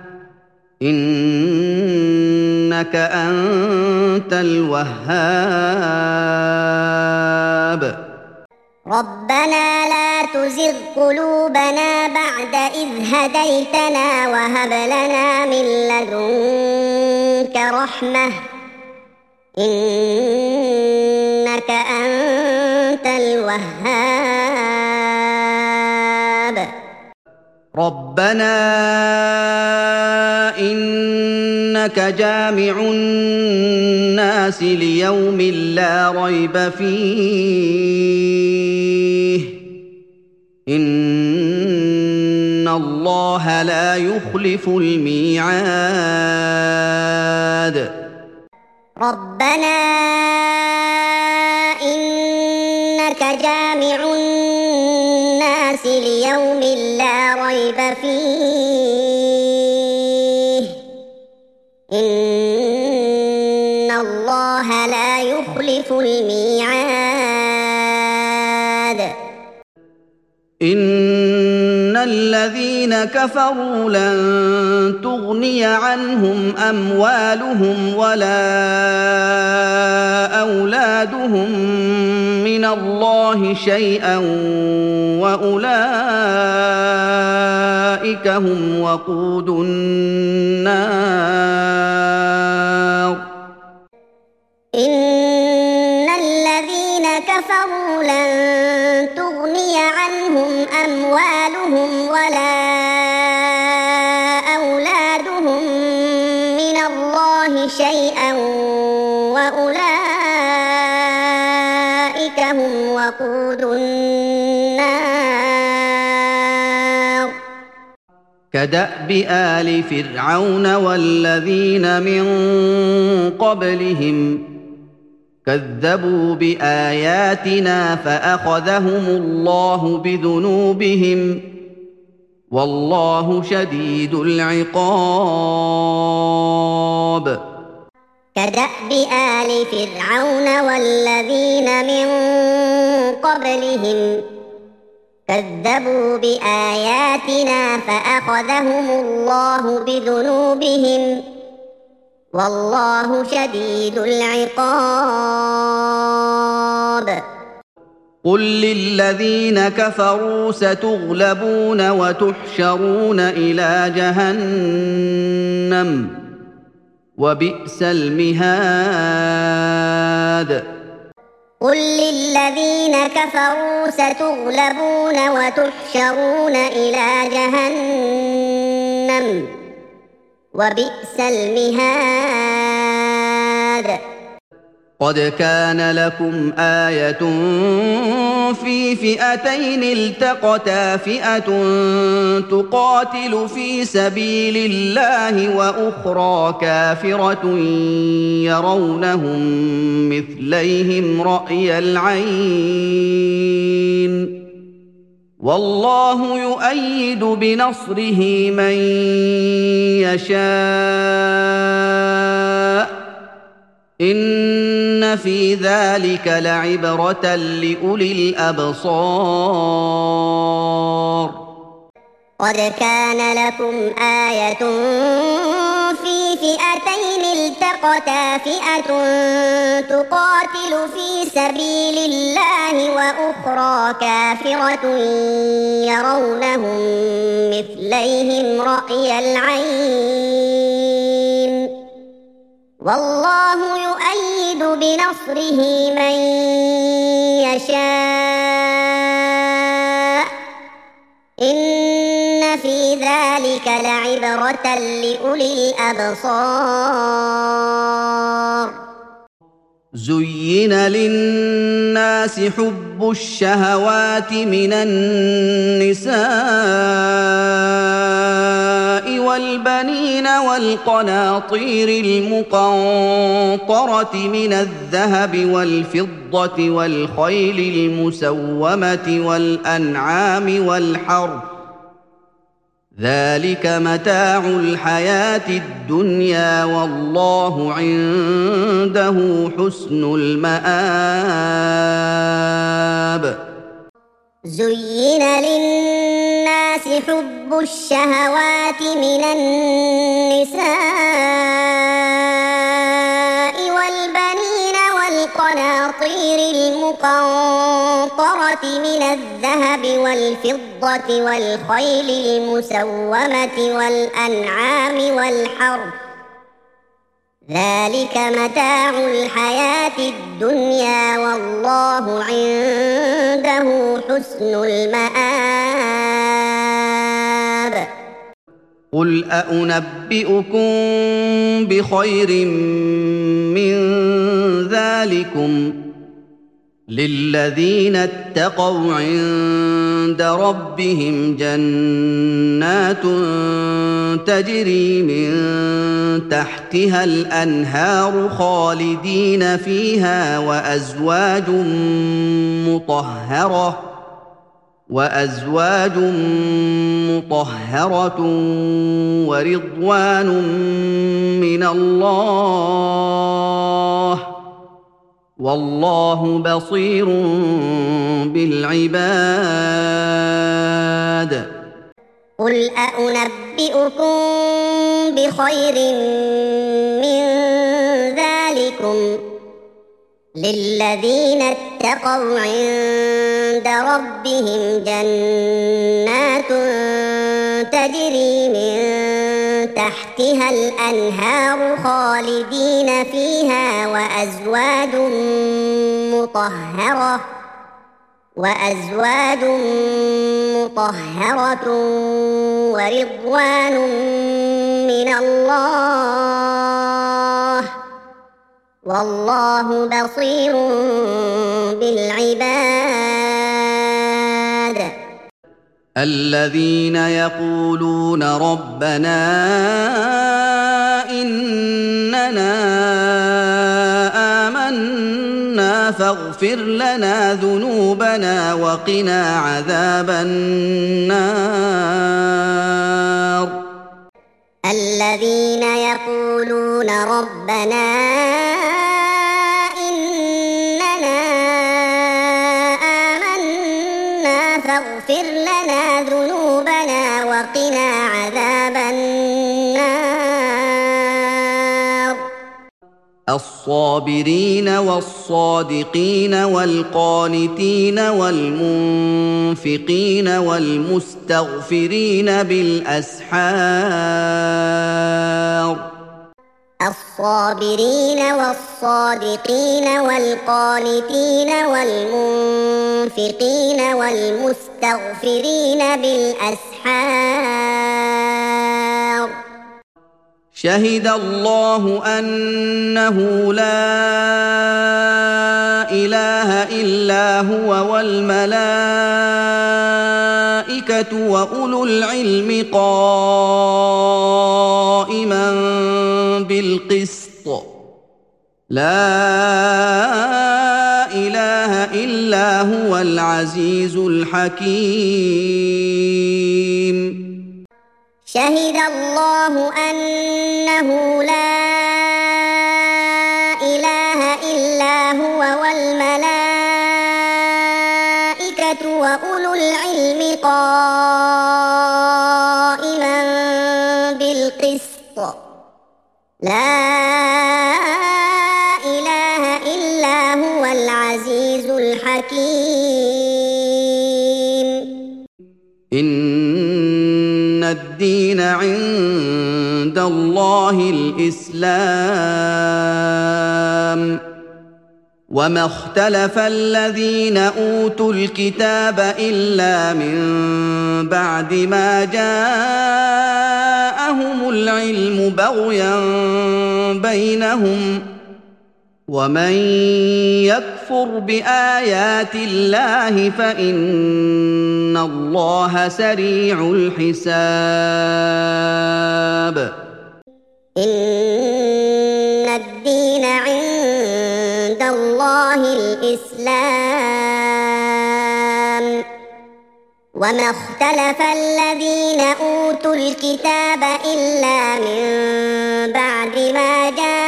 إنك أنت الوهاب ربنا لا تزغ قلوبنا بعد إذ هديتنا وهب لنا من لدنك رحمة إنك أنت الوهاب ربنا إنك جامع الناس ليوم لا ريب فيه إن الله لا يخلف الميعاد ربنا إنك جامع الناس ليوم لا ريب فيه إن الله لا يخلف الميعاد إن الذين كفروا لن تغني عنهم أموالهم ولا أولادهم من الله شيئا وأولئك هم وقود النار إن الذين كفروا لن تغني عنهم أموالهم ولا أولادهم من الله شيئا وأولئك هم وقود النار كدأب آل فرعون والذين من قبلهم كذبوا بآياتنا فأخذهم الله بذنوبهم والله شديد العقاب كدأب آل فرعون والذين من قبلهم كذبوا بآياتنا فأخذهم الله بذنوبهم والله شديد العقاب قل للذين كفروا ستغلبون وتحشرون إلى جهنم وبئس المهاد قل للذين كفروا ستغلبون وتحشرون إلى جهنم وبئس المهاد قد كان لكم آية في فئتين التقتا فئة تقاتل في سبيل الله وأخرى كافرة يرونهم مثليهم رأي العين والله يؤيد بنصره من يشاء إن في ذلك لعبرة لأولي الأبصار قد كان لكم آية في فئتين التقتا فئة تقاتل في سبيل الله وأخرى كافرة يرونهم مثليهم رأي العين والله يؤيد بنصره من يشاء إن في ذلك لعبرة لأولي الأبصار زين للناس حب الشهوات من النساء والبنين والقناطير المقنطرة من الذهب والفضة والخيل المسومة والأنعام والحرث ذلك متاع الحياة الدنيا والله عنده حسن المآب زين للناس حب الشهوات من النساء والبنين والقناطير المقنطرة من الذهب والفضة والخيل المسومة والأنعام والحرث ذلك متاع الحياة الدنيا والله عنده حسن المآب قل أأنبئكم بخير من ذلكم للذين اتقوا عند ربهم جنات تجري من تحتها الأنهار خالدين فيها وأزواج مطهرة وأزواج مطهرة ورضوان من الله والله بصير بالعباد. قل أأنبئكم بخير من ذلكم للذين اتقوا عند ربهم جنات تجري من تحتها الأنهار خالدين فيها وأزواج مطهرة وأزواج مطهرة ورضوان من الله والله بصير بالعباد. الذين يقولون ربنا إننا آمنا فاغفر لنا ذنوبنا وقنا عذاب النار. الذين يقولون ربنا إننا آمنا فاغفر لنا ذنوبنا وقنا عذاب النار. الصابرين والصادقين والقانتين والمنفقين والمستغفرين بالأسحار. الصابرين والصادقين والقانتين والمنفقين والمستغفرين بالأسحار. شهد الله أنه لا إله إلا هو والملائكة وأولو العلم قائما بالقسط لا إله إلا هو العزيز الحكيم. شهد الله أنه لا إله إلا هو والملائكة وأولو العلم قائما بالقسط لا إله إلا هو العزيز الحكيم. إن الدين عند الله الإسلام وما اختلف الذين أوتوا الكتاب إلا من بعد ما جاءهم العلم بغيا بينهم ومن يكفر بآيات الله فإن الله سريع الحساب. إن الدين عند الله الإسلام وما اختلف الذين أوتوا الكتاب إلا من بعد ما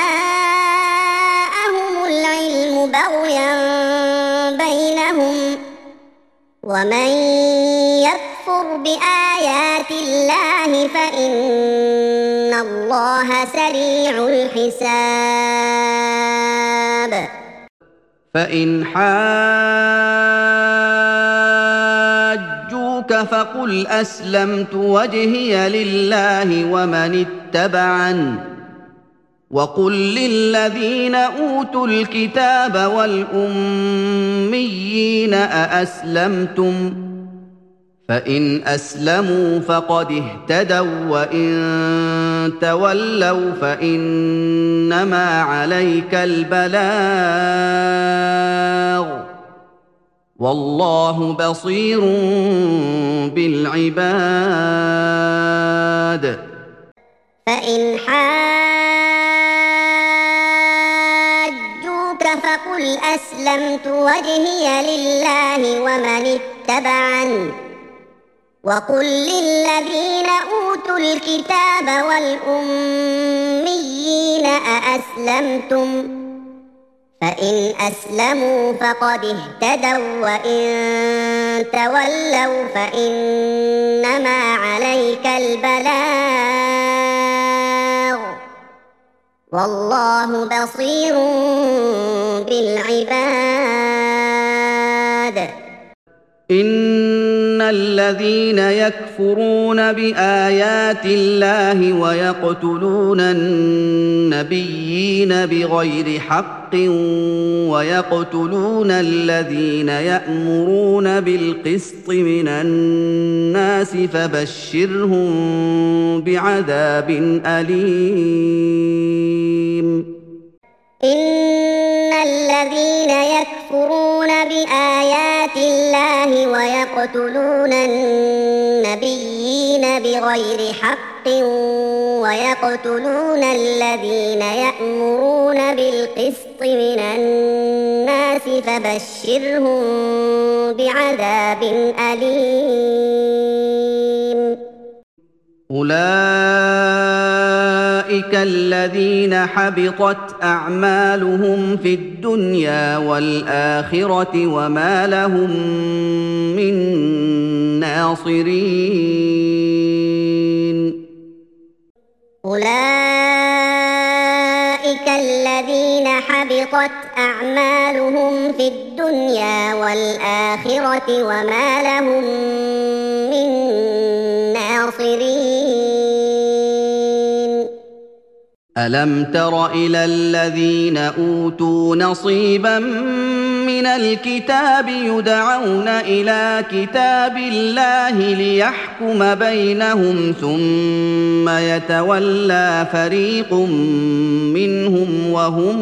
جاءهم العلم بغيا بينهم ومن يكفر بآيات الله فإن الله سريع الحساب. فإن حاجوك فقل أسلمت وجهي لله ومن اتبعن وقل للذين أوتوا الكتاب والأميين أأسلمتم فإن أسلموا فقد اهتدوا وإن تولوا فإنما عليك البلاغ والله بصير بالعباد. فإن حاجوك فقل أسلمت وجهي لله ومن اتبعني وقل للذين أوتوا الكتاب والأميين أأسلمتم فإن أسلموا فقد اهتدوا وإن تولوا فإنما عليك البلاغ والله بصير بالعباد. إن الذين يكفرون بآيات الله ويقتلون النبيين بغير حق ويقتلون الذين يأمرون بالقسط من الناس فبشرهم بعذاب أليم. إن الذين يكفرون بآيات الله ويقتلون النبيين بغير حق ويقتلون الذين يأمرون بالقسط من الناس فبشرهم بعذاب أليم. أولئك الذين حبطت أعمالهم في الدنيا والآخرة وما لهم من ناصرين. أولئك الذين حبطت أعمالهم في الدنيا والآخرة وما لهم من ناصرين. ألم تر إلى الذين أوتوا نصيبا من الكتاب يدعون إلى كتاب الله ليحكم بينهم ثم يتولى فريق منهم وهم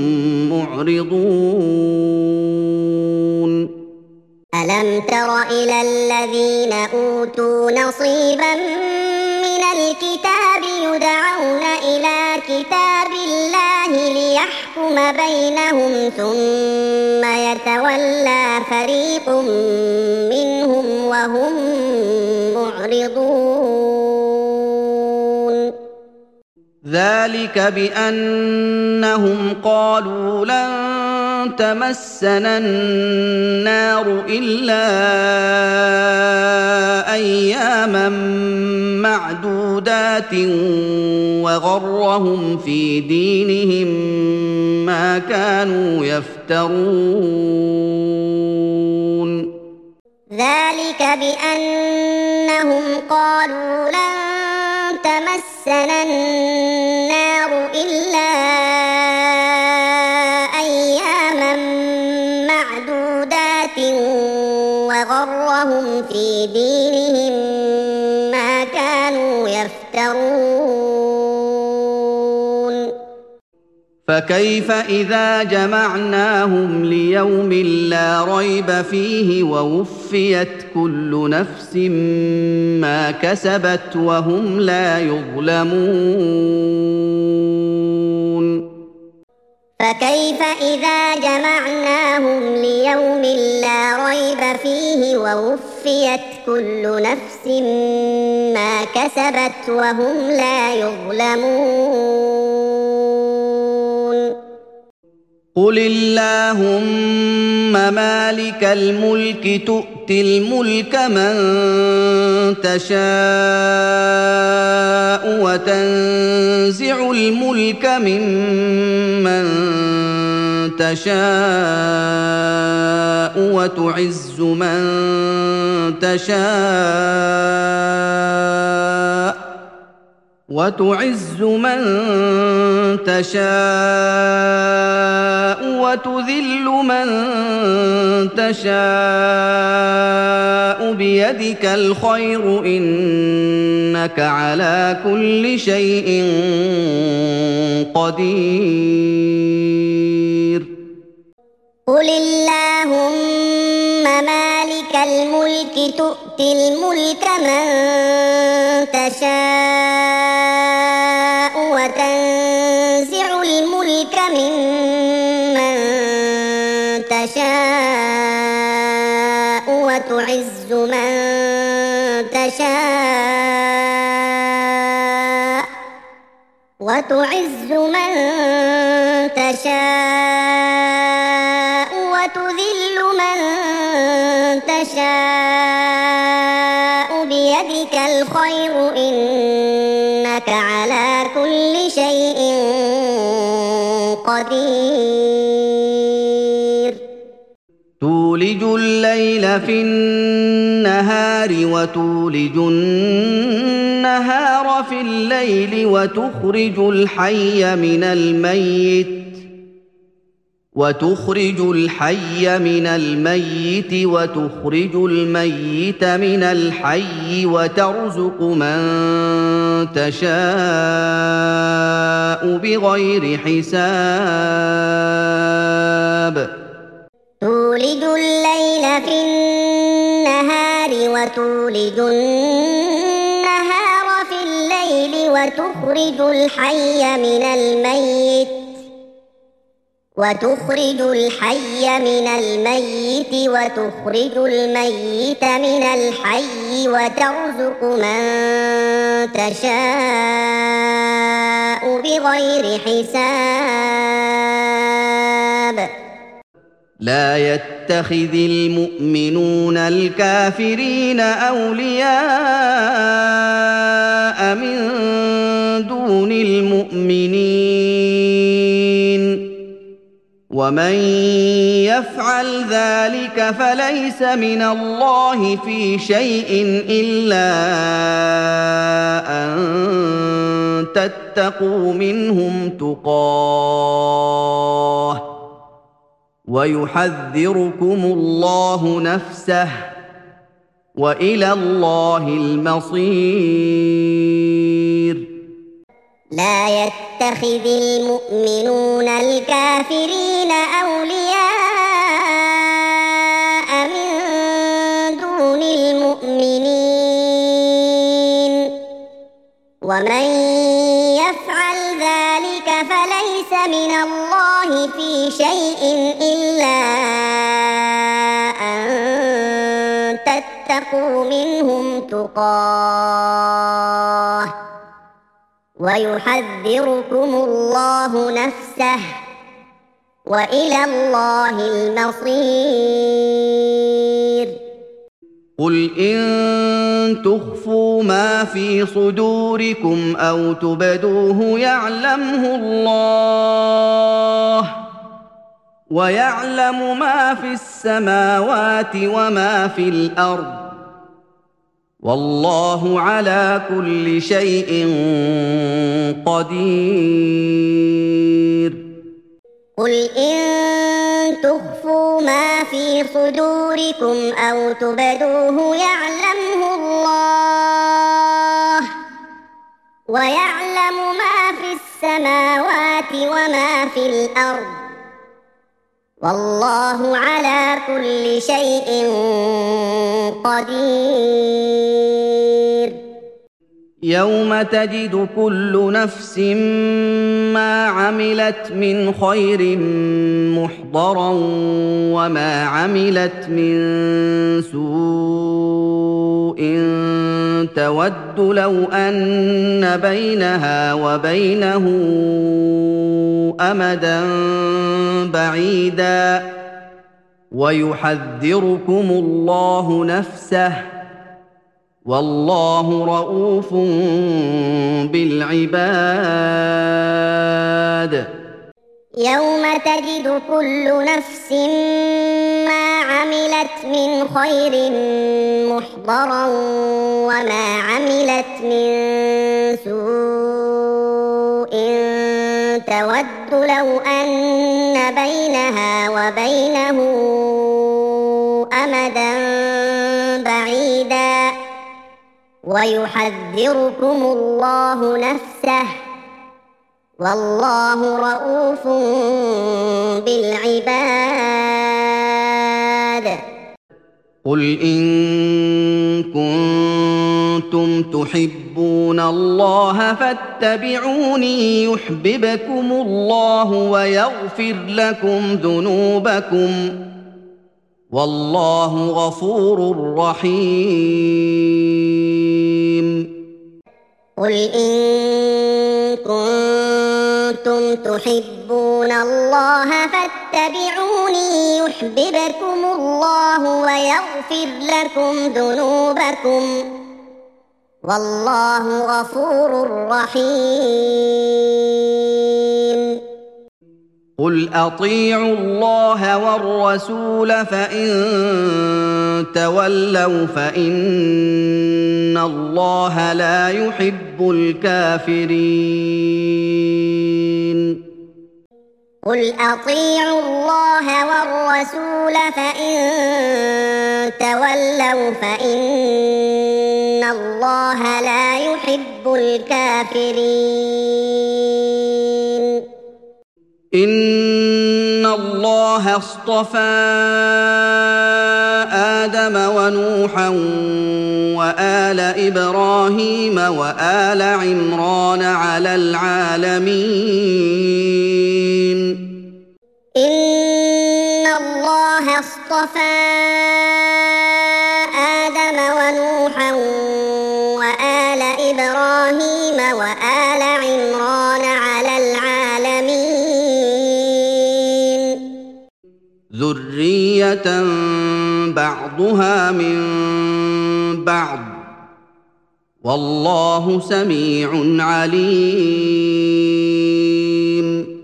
معرضون. ألم تر إلى الذين أوتوا نصيبا من الكتاب يدعون إلى كتاب الله ليحكم بينهم ثم يتولى فريق منهم وهم معرضون. ذلك بأنهم قالوا لن تمسنا النار إلا أياما معدودات وغرهم في دينهم ما كانوا يفترون. ذلك بأنهم قالوا لن تمسنا النار إلا أياما معدودات وغرهم في دينهم ما كانوا يفترون. فكيف إذا جمعناهم ليوم لا ريب فيه ووفيت كل نفس ما كسبت وهم لا يظلمون. فكيف إذا جمعناهم ليوم لا ريب فيه ووفيت كل نفس ما كسبت وهم لا يظلمون. قل اللهم مالك الملك تؤتي الملك من تشاء وتنزع الملك ممن تشاء وتعز من تشاء وتعز من تشاء وتذل من تشاء بيدك الخير إنك على كل شيء قدير قل اللهم مالك الملك تؤتي الملك من تشاء وتنزع الملك ممن تشاء وتعز من تشاء وتعز من تشاء وتذل من تشاء بيدك الخير إنك على كل شيء قدير تولج الليل في النهار وتولج النهار في الليل وتخرج الحي من الميت وتخرج الحي من الميت وتخرج الميت من الحي وترزق من تشاء بغير حساب تولج الليل في النهار وتولج النهار في الليل وتخرج الحي من الميت وتخرج الحي من الميت وتخرج الميت من الحي وترزق من تشاء بغير حساب لا يتخذ المؤمنون الكافرين أولياء من دون المؤمنين ومن يفعل ذلك فليس من الله في شيء إلا أن تتقوا منهم تقاه ويحذركم الله نفسه وإلى الله المصير لا يتخذ المؤمنون الكافرين أولياء من دون المؤمنين ومن يفعل ذلك فليس من الله في شيء إلا أن تتقوا منهم تقاه ويحذركم الله نفسه وإلى الله المصير قل إن تخفوا ما في صدوركم أو تبدوه يعلمه الله ويعلم ما في السماوات وما في الأرض والله على كل شيء قدير قل إن تخفوا ما في صدوركم أو تبدوه يعلمه الله ويعلم ما في السماوات وما في الأرض والله على كل شيء قدير يوم تجد كل نفس ما عملت من خير محضرا وما عملت من سوء تود لو أن بينها وبينه أمدا بعيدا ويحذركم الله نفسه والله رءوف بالعباد يوم تجد كل نفس ما عملت من خير محضرا وما عملت من سوء تود لو أن بينها وبينه أمدا بعيدا ويحذركم الله نفسه والله رءوف بالعباد. قل إن كنتم تحبون الله فاتبعوني يحببكم الله ويغفر لكم ذنوبكم والله غفور رحيم. قل إن كنتم تحبون الله فاتبعوني يحببكم الله ويغفر لكم ذنوبكم والله غفور رحيم. قل أطيعوا الله والرسول فإن تولوا فإن الله لا يحب الكافرين. قل أطيعوا الله والرسول فإن تولوا فإن الله لا يحب الكافرين. إن الله اصطفى آدم ونوحا وآل إبراهيم وآل عمران على العالمين. إن الله اصطفى آدم ونوحا وآل إبراهيم وآل عمران على العالمين ذرية بعضها من بعض والله سميع عليم.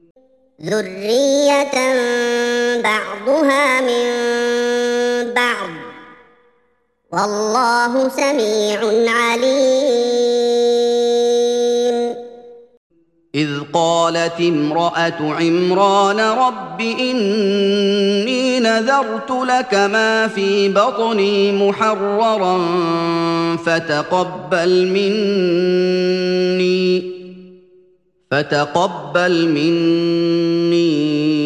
ذرية بعضها من بعض والله سميع عليم. إذ قالت امرأة عمران رب إني نذرت لك ما في بطني محررا فتقبل مني فتقبل مني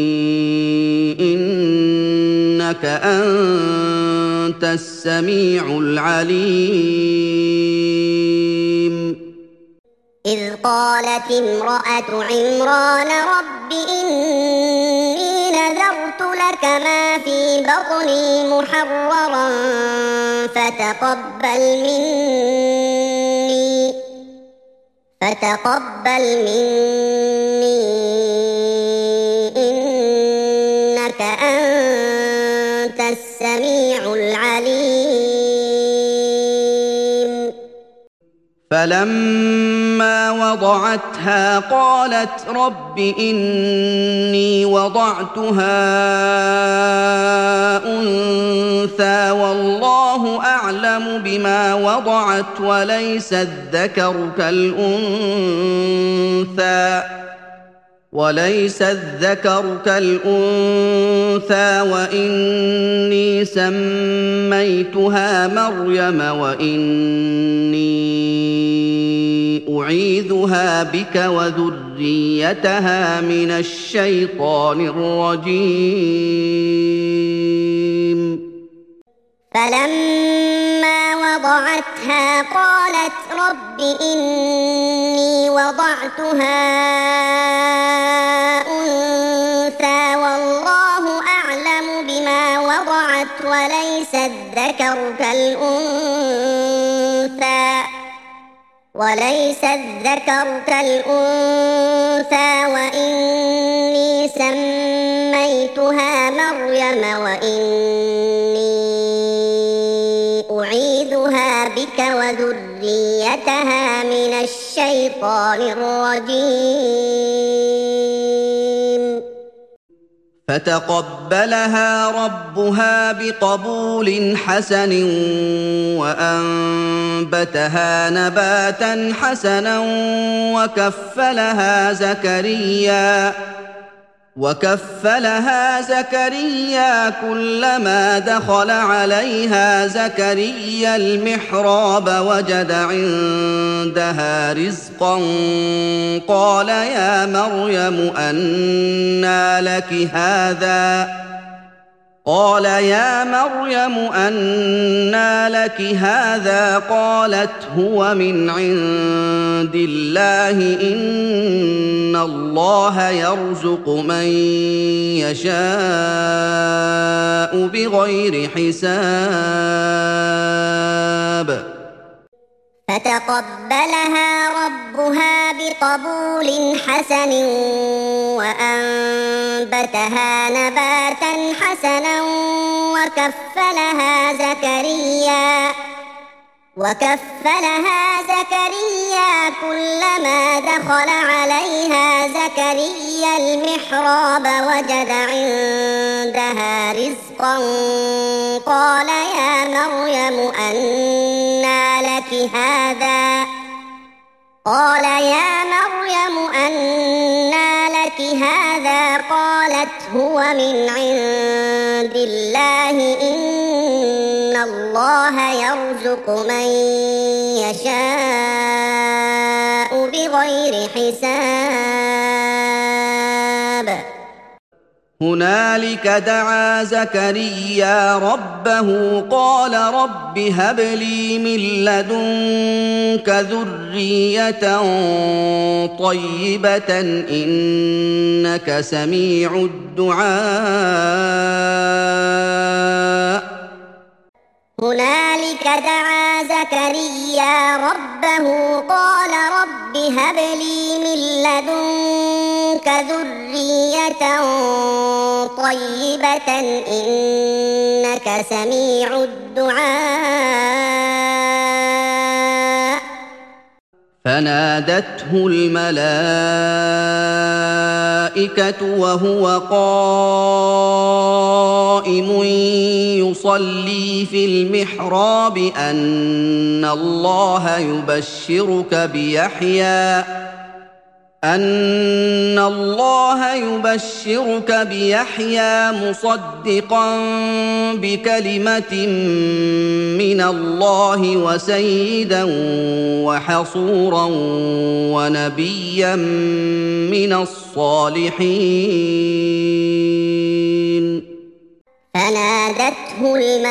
إنك أنت السميع العليم. إذ قالت امرأة عمران رب إني نذرت لك ما في بطني محررا فتقبل مني فتقبل مني إنك أنت السميع العليم. فلما وضعتها قالت رب إني وضعتها أنثى والله أعلم بما وضعت وليس الذكر كالأنثى وليس الذكر كالأنثى وإني سميتها مريم وإني أعيذها بك وذريتها من الشيطان الرجيم. فلما وضعتها قالت رب إني وضعتها أنثى والله أعلم بما وضعت وليس الذكر كالأنثى وليس الذكر كالأنثى وإني سميتها مريم وإني أعيذها بك وذريتها من الشيطان الرجيم. فتقبلها ربها بقبول حسن وأنبتها نباتا حسنا وكفلها زكريا وكفلها زكريا كلما دخل عليها زكريا المحراب وجد عندها رزقا قال يا مريم أنى لك هذا قال يا مريم أنى لك هذا قالت هو من عند الله إن الله يرزق من يشاء بغير حساب فتقبلها ربها بقبول حسن وأنبتها نباتا حسنا وكفلها زكريا وكفلها زكريا كلما دخل عليها زكريا المحراب وجد عندها رزقا قال يا مريم أنى لك هذا قال يا مريم أنى لك هذا قالت هو من عند الله إن الله يرزق من يشاء بغير حساب هنالك دعا زكريا ربه قال رب هب لي من لدنك ذرية طيبة إنك سميع الدعاء هنالك دعا زكريا ربه قال رب هب لي من لدنك ذرية طيبة إنك سميع الدعاء فنادته الملائكة وهو قائم يصلي في المحراب أن الله يبشرك بيحيى أن الله يبشرك بيحيى مصدقا بكلمة من الله وسيدا وحصورا ونبيا من الصالحين فنادته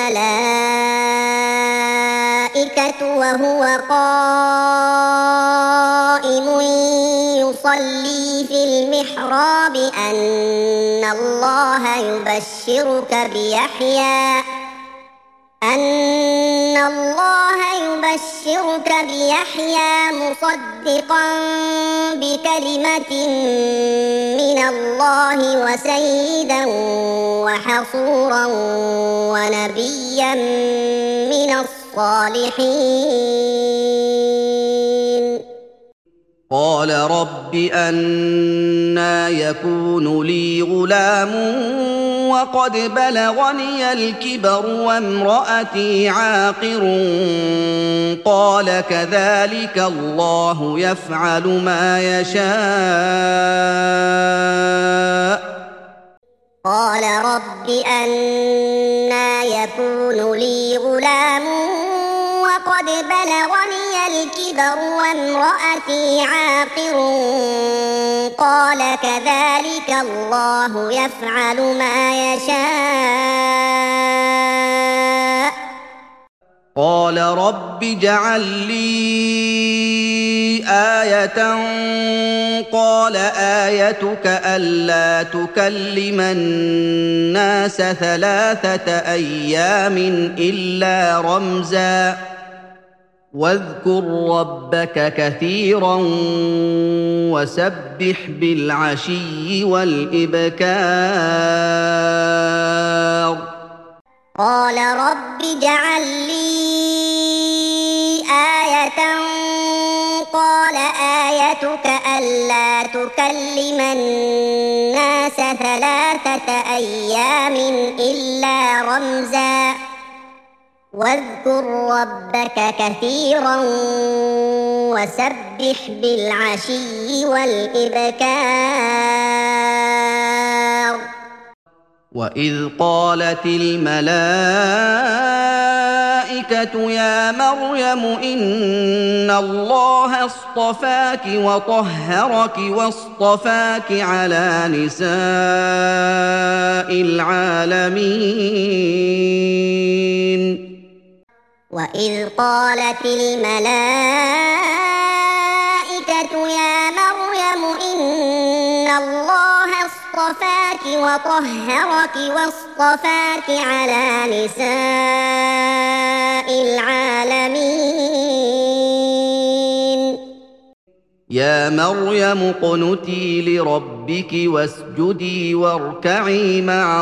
الملائكة وهو قائم يصلي في المحراب أن الله يبشرك بيحيى أن الله يبشرك بيحيى مصدقا بكلمة من الله وسيدا وحصورا ونبيا من الصالحين قال رب أنى يكون لي غلام وقد بلغني الكبر وامرأتي عاقر قال كذلك الله يفعل ما يشاء قال رب أنى يكون لي غلام وقد بلغني الكبر وامرأتي عاقر قال كذلك الله يفعل ما يشاء قال رب اجعل لي آية قال آيتك ألا تكلم الناس ثلاثة أيام إلا رمزا واذكر ربك كثيرا وسبح بالعشي والإبكار قال رب اجعل لي آية قال آيتك ألا تكلم الناس ثلاثة أيام إلا رمزا واذكر ربك كثيرا وسبح بالعشي والإبكار وإذ قالت الملائكة يا مريم إن الله اصطفاك وطهرك واصطفاك على نساء العالمين وإذ قالت الملائكة يا مريم إن الله اصطفاك وطهرك واصطفاك على نساء العالمين يا مريم اقنتي لربك واسجدي واركعي مع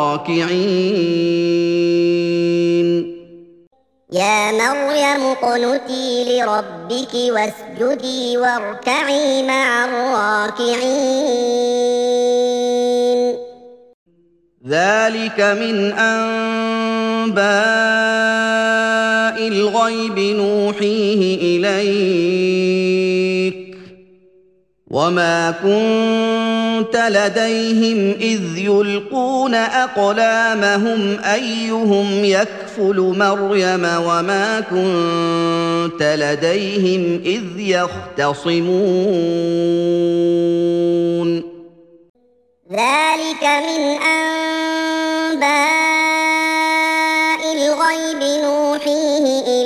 الراكعين يا مريم اقنتي لربك واسجدي واركعي مع الراكعين ذلك من أنباء الغيب نوحيه إليك وما كنت لديهم إذ يلقون أقلامهم أيهم يكفل مريم وما كنت لديهم إذ يختصمون ذلك من أنباء الغيب نوحيه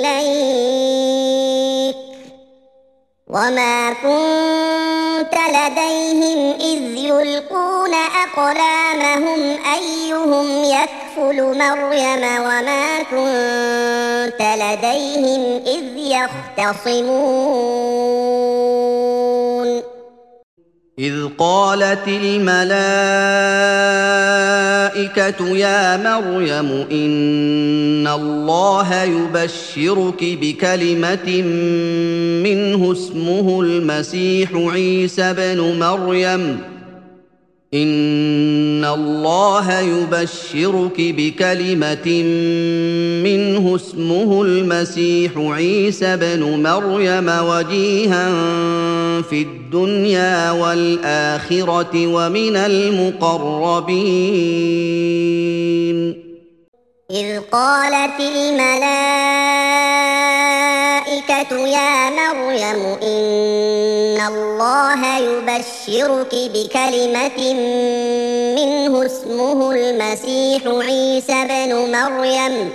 إليك وما كنت لديهم إذ يلقون أقلامهم أيهم يكفل مريم وما كنت لديهم إذ يختصمون إذ قالت الملائكة يا مريم إن الله يبشرك بكلمة منه اسمه المسيح عيسى بن مريم إن الله يبشرك بكلمة منه اسمه المسيح عيسى بن مريم وجيها في الدنيا والآخرة ومن المقربين إذ قالت الملائكة يا مريم إن الله يبشرك بكلمة منه اسمه المسيح عيسى بن مريم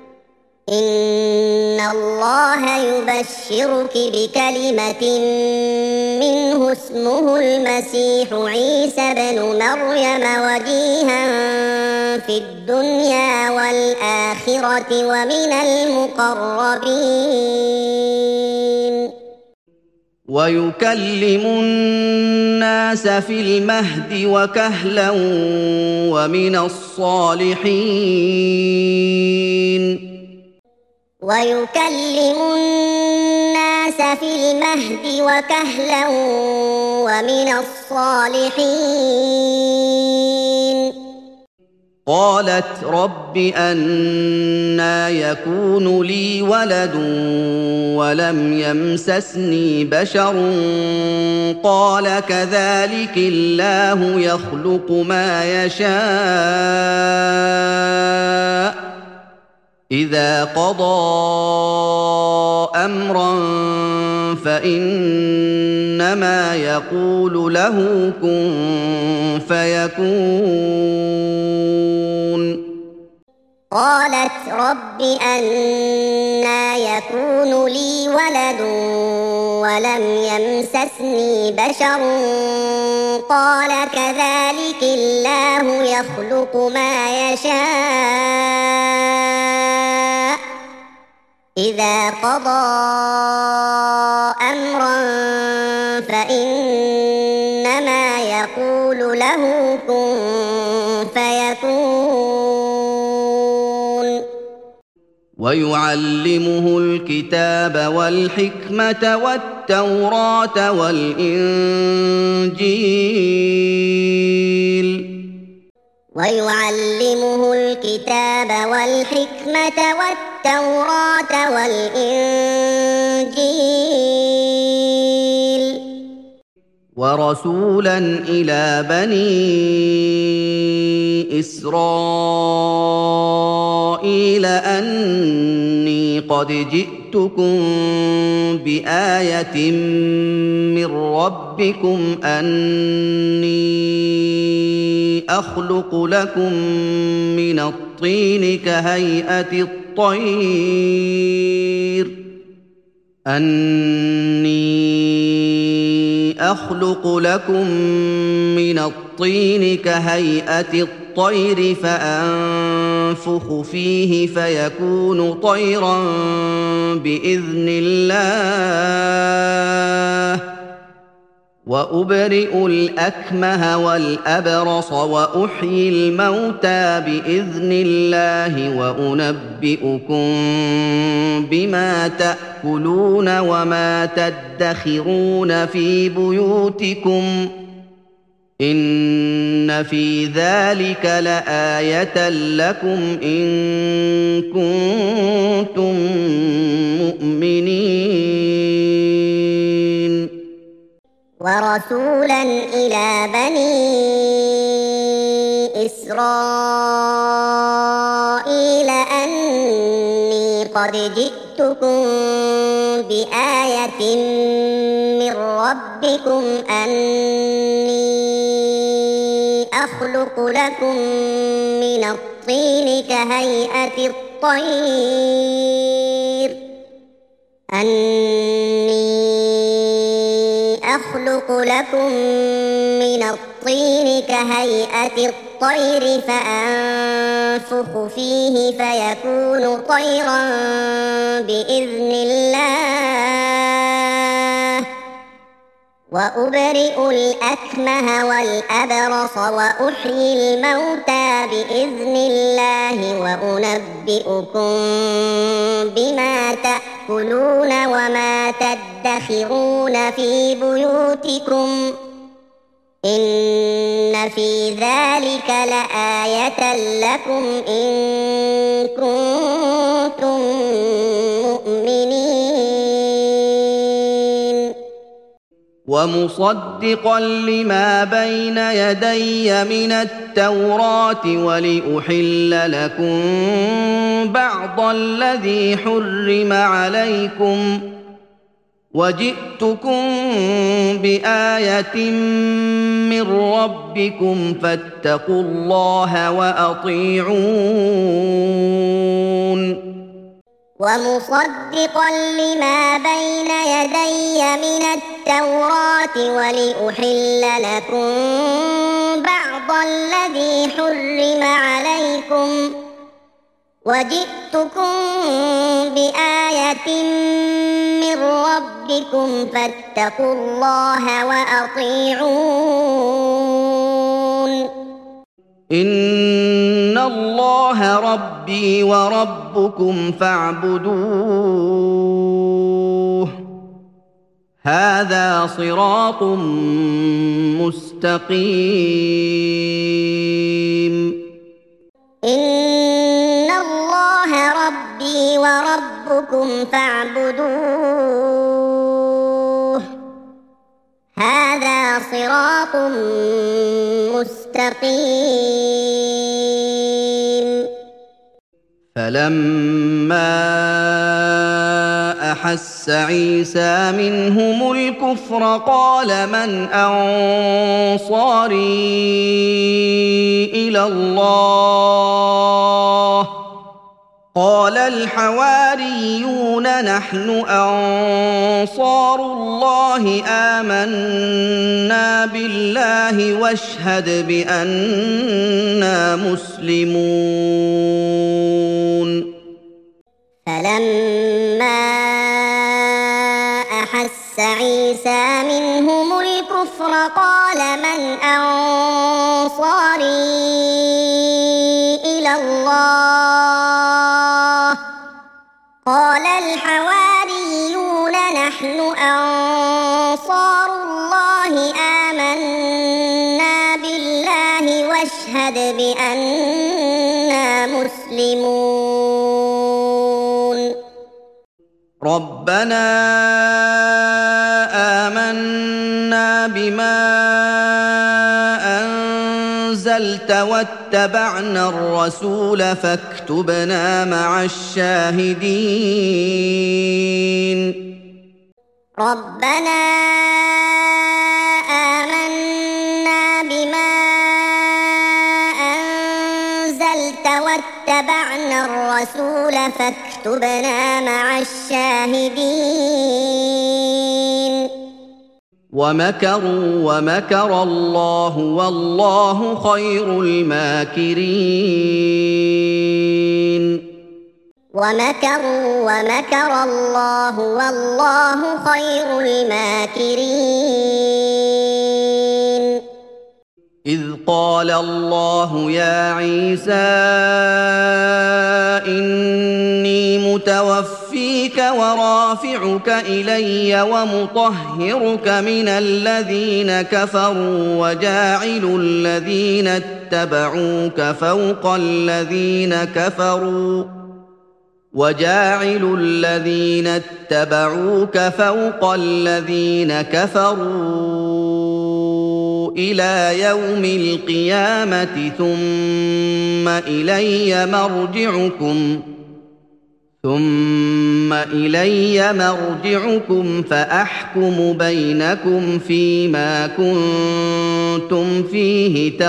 إن الله يبشرك بكلمة منه اسمه المسيح عيسى بن مريم وجيها في الدنيا والآخرة ومن المقربين ويكلم الناس في المهد وكهلا ومن الصالحين ويكلم الناس في المهد وكهلا ومن الصالحين قالت رب أنى يكون لي ولد ولم يمسسني بشر قال كذلك الله يخلق ما يشاء إذا قضى أمرا فإنما يقول له كن فيكون قالت رب أنى يكون لي ولد ولم يمسسني بشر قال كذلك الله يخلق ما يشاء إذا قضى أمرا فإنما يقول له كن فيكون ويعلمه الكتاب والحكمة والتوراة والإنجيل ويعلمه الكتاب والحكمة والتوراة والإنجيل وَرَسُولًا إِلَىٰ بَنِي إِسْرَائِيلَ أَنِّي قَدْ جِئْتُكُم بِآيَةٍ مِّن رَّبِّكُمْ أَنِّي أَخْلُقُ لَكُم مِّنَ الطِّينِ كَهَيْئَةِ الطَّيْرِ أَنِّي أَخْلُقُ لَكُم مِّنَ الطِّينِ كَهَيْئَةِ الطَّيْرِ فَأَنفُخُ فِيهِ فَيَكُونُ طَيْرًا بِإِذْنِ اللَّهِ ۖ وَأُبْرِئُ الْأَكْمَهَ وَالْأَبْرَصَ وَأُحْيِي الْمَوْتَىٰ بِإِذْنِ اللَّهِ وَأُنَبِّئُكُم بِمَا تَأْكُلُونَ وَمَا تَدَّخِرُونَ فِي بُيُوتِكُمْ ۚ إِنَّ فِي ذَٰلِكَ لَآيَةً لَّكُمْ إِن كُنتُم مُّؤْمِنِينَ وَرَسُولًا إِلَىٰ بَنِي إِسْرَائِيلَ أَنِّي قَدْ جِئْتُكُم بِآيَةٍ مِّن رَّبِّكُمْ أَنِّي أَخْلُقُ لَكُم مِّنَ الطِّينِ كَهَيْئَةِ الطَّيْرِ أَنِّي أَخْلُقُ لَكُم مِّنَ الطِّينِ كَهَيْئَةِ الطَّيْرِ فَأَنفُخُ فِيهِ فَيَكُونُ طَيْرًا بِإِذْنِ اللَّهِ ۖ وَأُبْرِئُ الْأَكْمَهَ وَالْأَبْرَصَ وَأُحْيِي الْمَوْتَىٰ بِإِذْنِ اللَّهِ وَأُنَبِّئُكُم بِمَا تَأْكُلُونَ وَمَا تَدَّخِرُونَ فِي بُيُوتِكُمْ ۚ إِنَّ فِي ذَٰلِكَ لَآيَةً لَّكُمْ إِن كُنتُم مُّؤْمِنِينَ وَمُصَدِّقًا لِّمَا بَيْنَ يَدَيَّ مِنَ التَّوْرَاةِ وَلِأُحِلَّ لَكُم بَعْضَ الَّذِي حُرِّمَ عَلَيْكُمْ ۚ وَجِئْتُكُم بِآيَةٍ مِّن رَّبِّكُمْ فَاتَّقُوا اللَّهَ وَأَطِيعُونِ وَمُصَدِّقًا لِّمَا بَيْنَ يَدَيَّ مِنَ التَّوْرَاةِ وَلِأُحِلَّ لَكُم بَعْضَ الَّذِي حُرِّمَ عَلَيْكُمْ ۚ وَجِئْتُكُم بِآيَةٍ مِّن رَّبِّكُمْ فَاتَّقُوا اللَّهَ وَأَطِيعُونِ إِنَّ اللَّهَ رَبِّي وَرَبُّكُمْ فَاعْبُدُوهُ ۚ هَٰذَا صِرَاطٌ مُّسْتَقِيمٌ إِنَّ اللَّهَ رَبِّي وَرَبُّكُمْ فَاعْبُدُوهُ ۚ هَٰذَا صِرَاطٌ مُّسْتَقِيمٌ فَلَمَّا أَحَسَّ عِيسَىٰ مِنْهُمُ الْكُفْرَ قَالَ مَنْ أَنصَارِي إِلَى اللَّهِ ۖ قَالَ الْحَوَارِيُّونَ نَحْنُ أَنصَارُ اللَّهِ آمَنَّا بِاللَّهِ وَاشْهَدْ بِأَنَّا مُسْلِمُونَ فَلَمَّا أَحَسَّ عِيسَىٰ مِنْهُمُ الْكُفْرَ قَالَ مَنْ أَنصَارِي إِلَى اللَّهِ ۖ قَالَ الْحَوَارِيُّونَ نَحْنُ أَنصَارُ اللَّهِ آمَنَّا بِاللَّهِ وَاشْهَدْ بِأَنَّا مُسْلِمُونَ رَبَّنَا آمَنَّا بما أنزلت واتبعنا الرسول فاكتبنا مع الشاهدين ربنا آمنا بما أنزلت واتبعنا الرسول فاكتبنا مع الشاهدين ومكروا ومكر الله والله خير الماكرين ومكروا ومكر الله والله خير الماكرين إذ قال الله يا عيسى إني متوفيك ورافعك إلي ومطهرك من الذين كفروا وجاعل الذين اتبعوك فوق الذين كفروا وجاعل الذين اتبعوك فوق الذين كفروا إلى يوم القيامة ثم إلي مرجعكم ثم إلي مرجعكم فأحكم بينكم فيما كنتم فيه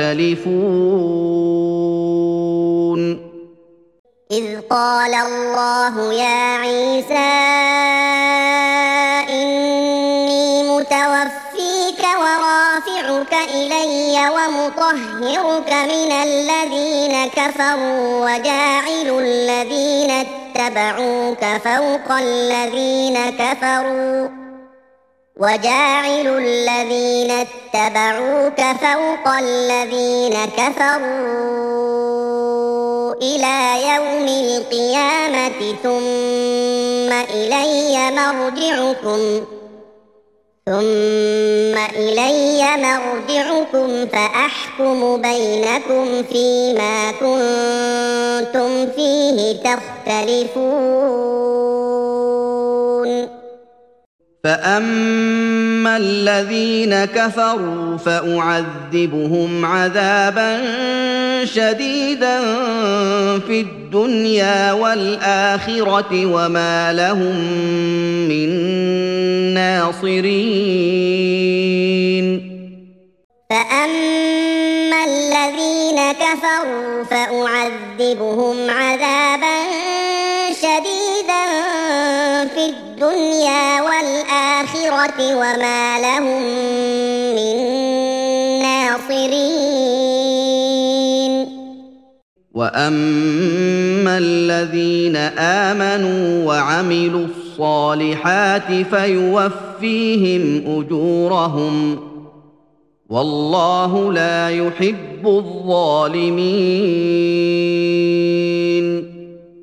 تختلفون إذ قال الله يا عيسى إني متوفيك ورافعك إلي ومطهرك من الذين كفروا وجاعل الذين اتبعوك فوق الذين كفروا وجاعل الذين اتبعوك فوق الذين كفروا إلى يوم القيامة ثم إلي مرجعكم ثم إلي مرجعكم فأحكم بينكم فيما كنتم فيه تختلفون فأما الذين كفروا فأعذبهم عذابا شديدا في الدنيا والآخرة وما لهم من ناصرين فأما الذين كفروا فأعذبهم عذابا شديدا في الدنيا والآخرة وما لهم من ناصرين وأما الذين آمنوا وعملوا الصالحات فيوفيهم أجورهم والله لا يحب الظالمين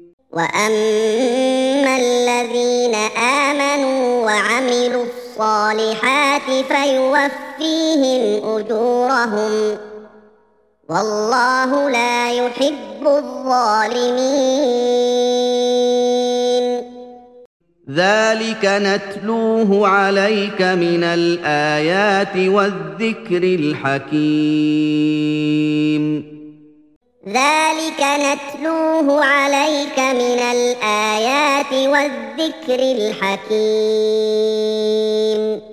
وأما الذين آمنوا وعملوا الصالحات فيوفيهم أجورهم والله لا يحب الظالمين ذلك نتلوه عليك من الآيات والذكر الحكيم ذلك نتلوه عليك من الآيات والذكر الحكيم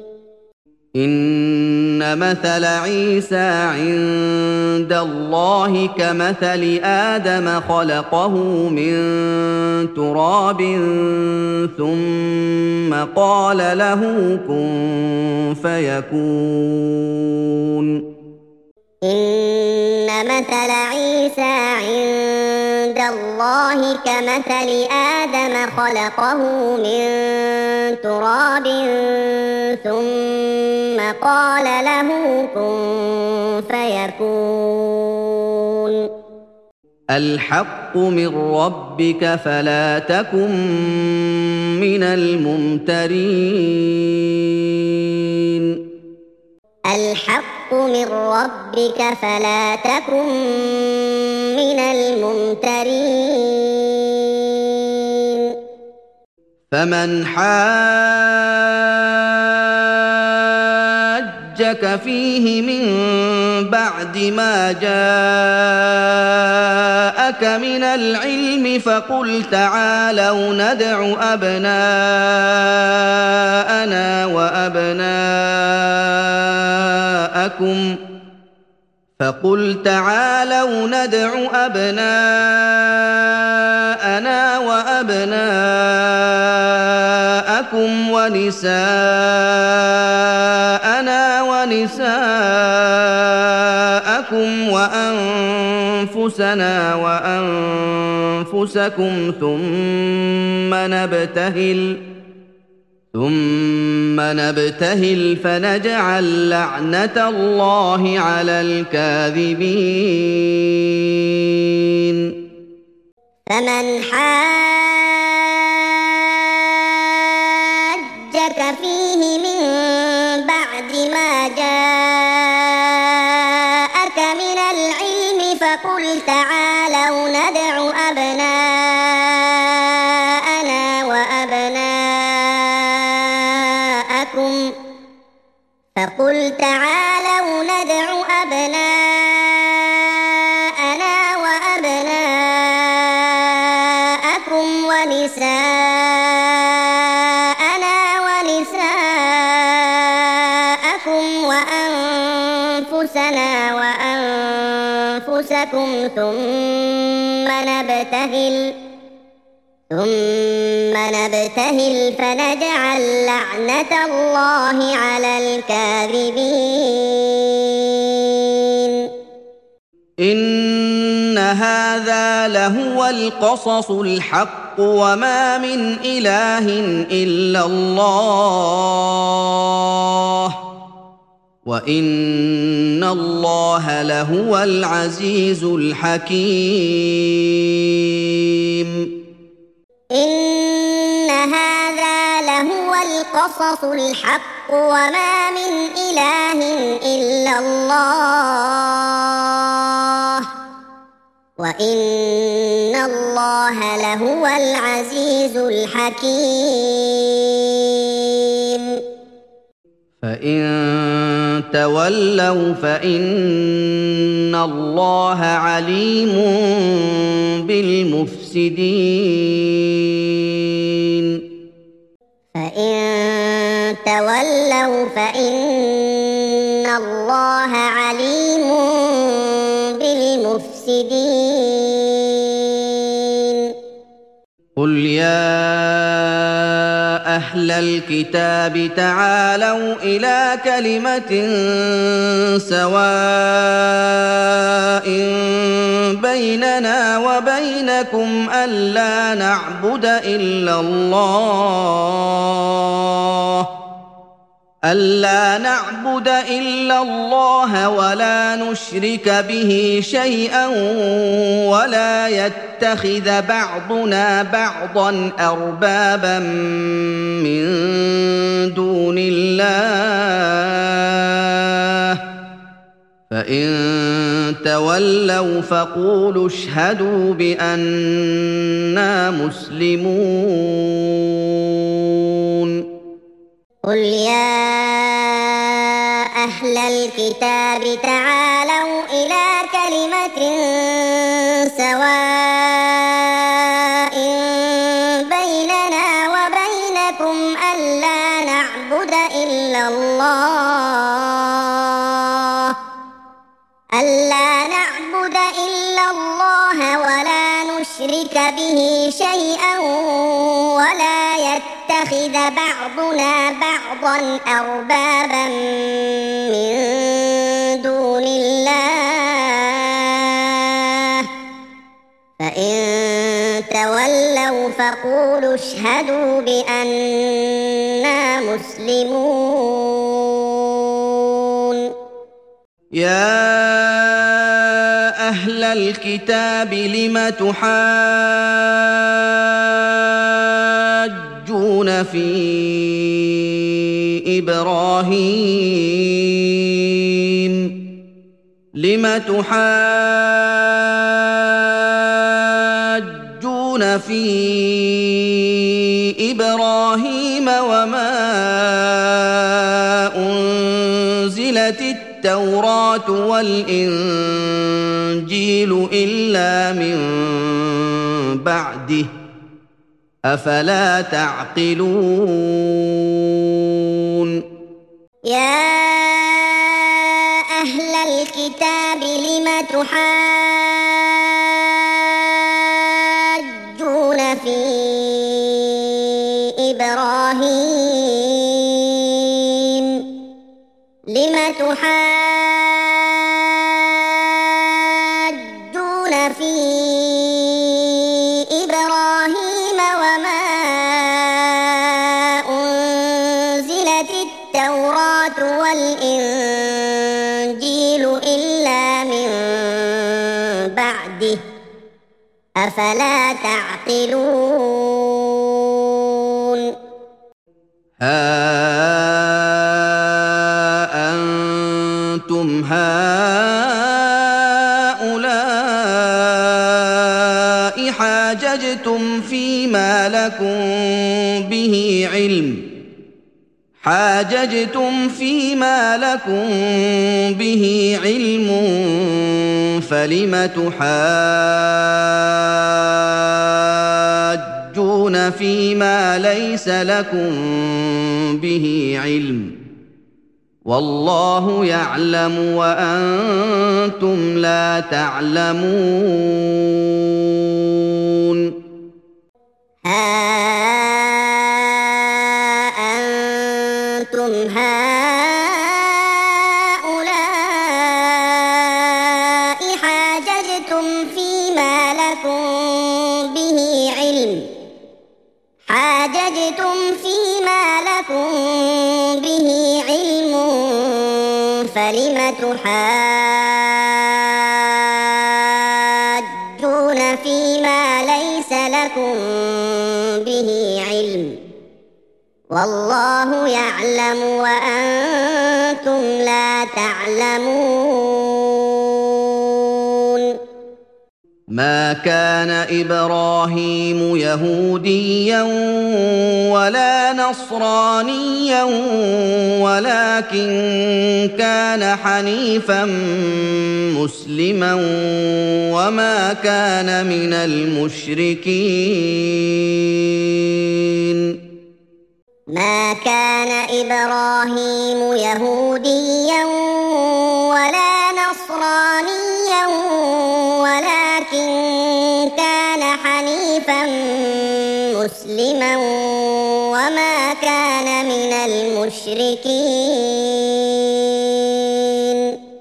إن مثل عيسى عند الله كمثل آدم خلقه من تراب ثم قال له كن فيكون إن مثل عيسى عند الله كمثل آدم خلقه من تراب ثم قال له كن فيكون الحق من ربك فلا تكن من الممترين الحق من ربك فلا تكن من الممترين فمن حاج حاجك فيه من بعد ما جاءك من العلم فقل تعالوا ندع أبناءنا وأبناءكم فقل تعالوا ندع أبناءنا وأبناءكم ونساءنا ونساءكم وأنفسنا وأنفسكم ثم نبتهل ثم نبتهل فنجعل لعنة الله على الكاذبين. فمن حاجك فيه من بعد ما جاءك من العلم فقل تعالوا ندع أبناءنا وأبناءكم فقل تعالوا ندع أبناءنا وأبناءكم ونساءنا ونساءكم وأنفسنا وأنفسكم ثم نبتهل ثم نبتهل فنجعل لعنة الله على الكاذبين. إن هذا لهو القصص الحق وما من إله إلا الله وإن الله لهو العزيز الحكيم. إن هذا لهو القصص الحق وما من إله إلا الله وإن الله لهو العزيز الحكيم. فإن تولوا فإن الله عليم بالمفسدين. فإن تولوا فإن الله عليم بالمفسدين. قل يا أهل الكتاب تعالوا إلى كلمة سواء بيننا وبينكم ألا نعبد إلا الله ألا نعبد إلا الله ولا نشرك به شيئا ولا يتخذ بعضنا بعضا أربابا من دون الله فإن تولوا فقولوا اشهدوا بأننا مسلمون. قل يا أهل الكتاب تعالوا إلى كلمة سواء بيننا وبينكم ألا نعبد إلا الله ألا نعبد إلا الله ولا نشرك به شيئا ولا يتخذ بعضنا بعضا أربابا من دون الله فإن تولوا فقولوا اشهدوا بأننا مسلمون. يا أهل الكتاب لم تحاجون في إبراهيم لم تحاجون في إبراهيم وما أنزل أنزلت التوراة والإنجيل إلا من بعده أفلا تعقلون يا أهل الكتاب لم تحاجون في إبراهيم لم تحاجون في إبراهيم وما أنزلت التوراة والإنجيل إلا من بعده أفلا تعقلون ها أنتم هؤلاء حاججتم فيما لكم به علم حاججتم فيما لكم به علم فلم تحاجون فيما ليس لكم به علم والله يعلم وأنتم لا تعلمون ها أنتم هؤلاء حاججتم فيما لكم به علم حاججتم فيما لكم به علم فلم تحاجون فيما ليس لكم به علم والله يعلم وأنتم لا تعلمون ما كان إبراهيم يهوديا ولا نصرانيا ولكن كان حنيفا مسلما وما كان من المشركين ما كان إبراهيم يهوديا ولا نصرانيا ولكن كان حنيفا مسلما وما كان من المشركين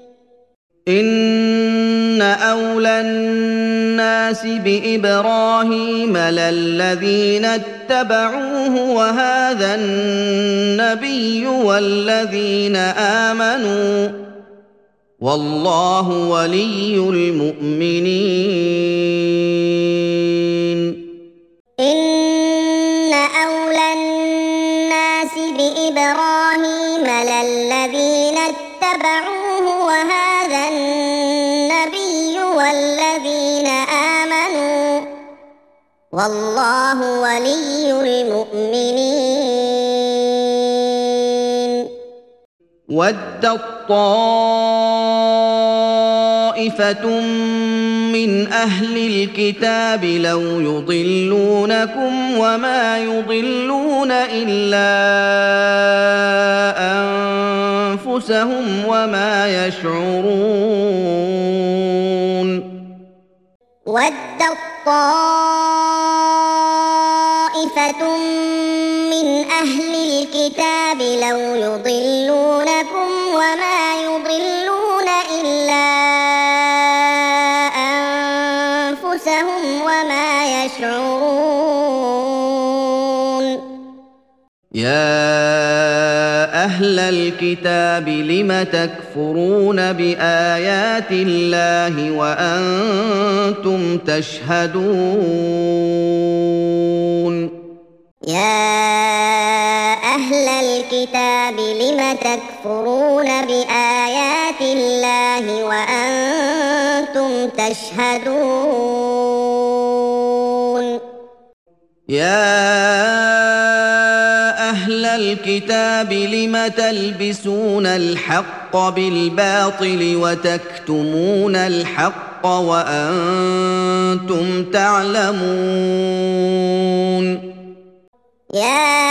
إن أولى الناس بإبراهيم للذين اتبعوه وهذا النبي والذين آمنوا والله ولي المؤمنين إن أولى الناس بإبراهيم للذين اتبعوه وهذا النبي والذين آمنوا والله ولي المؤمنين ودت طائفة من أهل الكتاب لو يضلونكم وما يضلون إلا أنفسهم وما يشعرون ودت طائفة من أهل الكتاب لو يضلونكم وما يضلون إلا أنفسهم وما يشعرون يا أهل الكتاب لم تكفرون بآيات الله وأنتم تشهدون يا أهل الكتاب لم تكفرون بآيات الله وأنتم تشهدون يا أهل الكتاب لم تلبسون الحق بالباطل وتكتمون الحق وأنتم تعلمون يا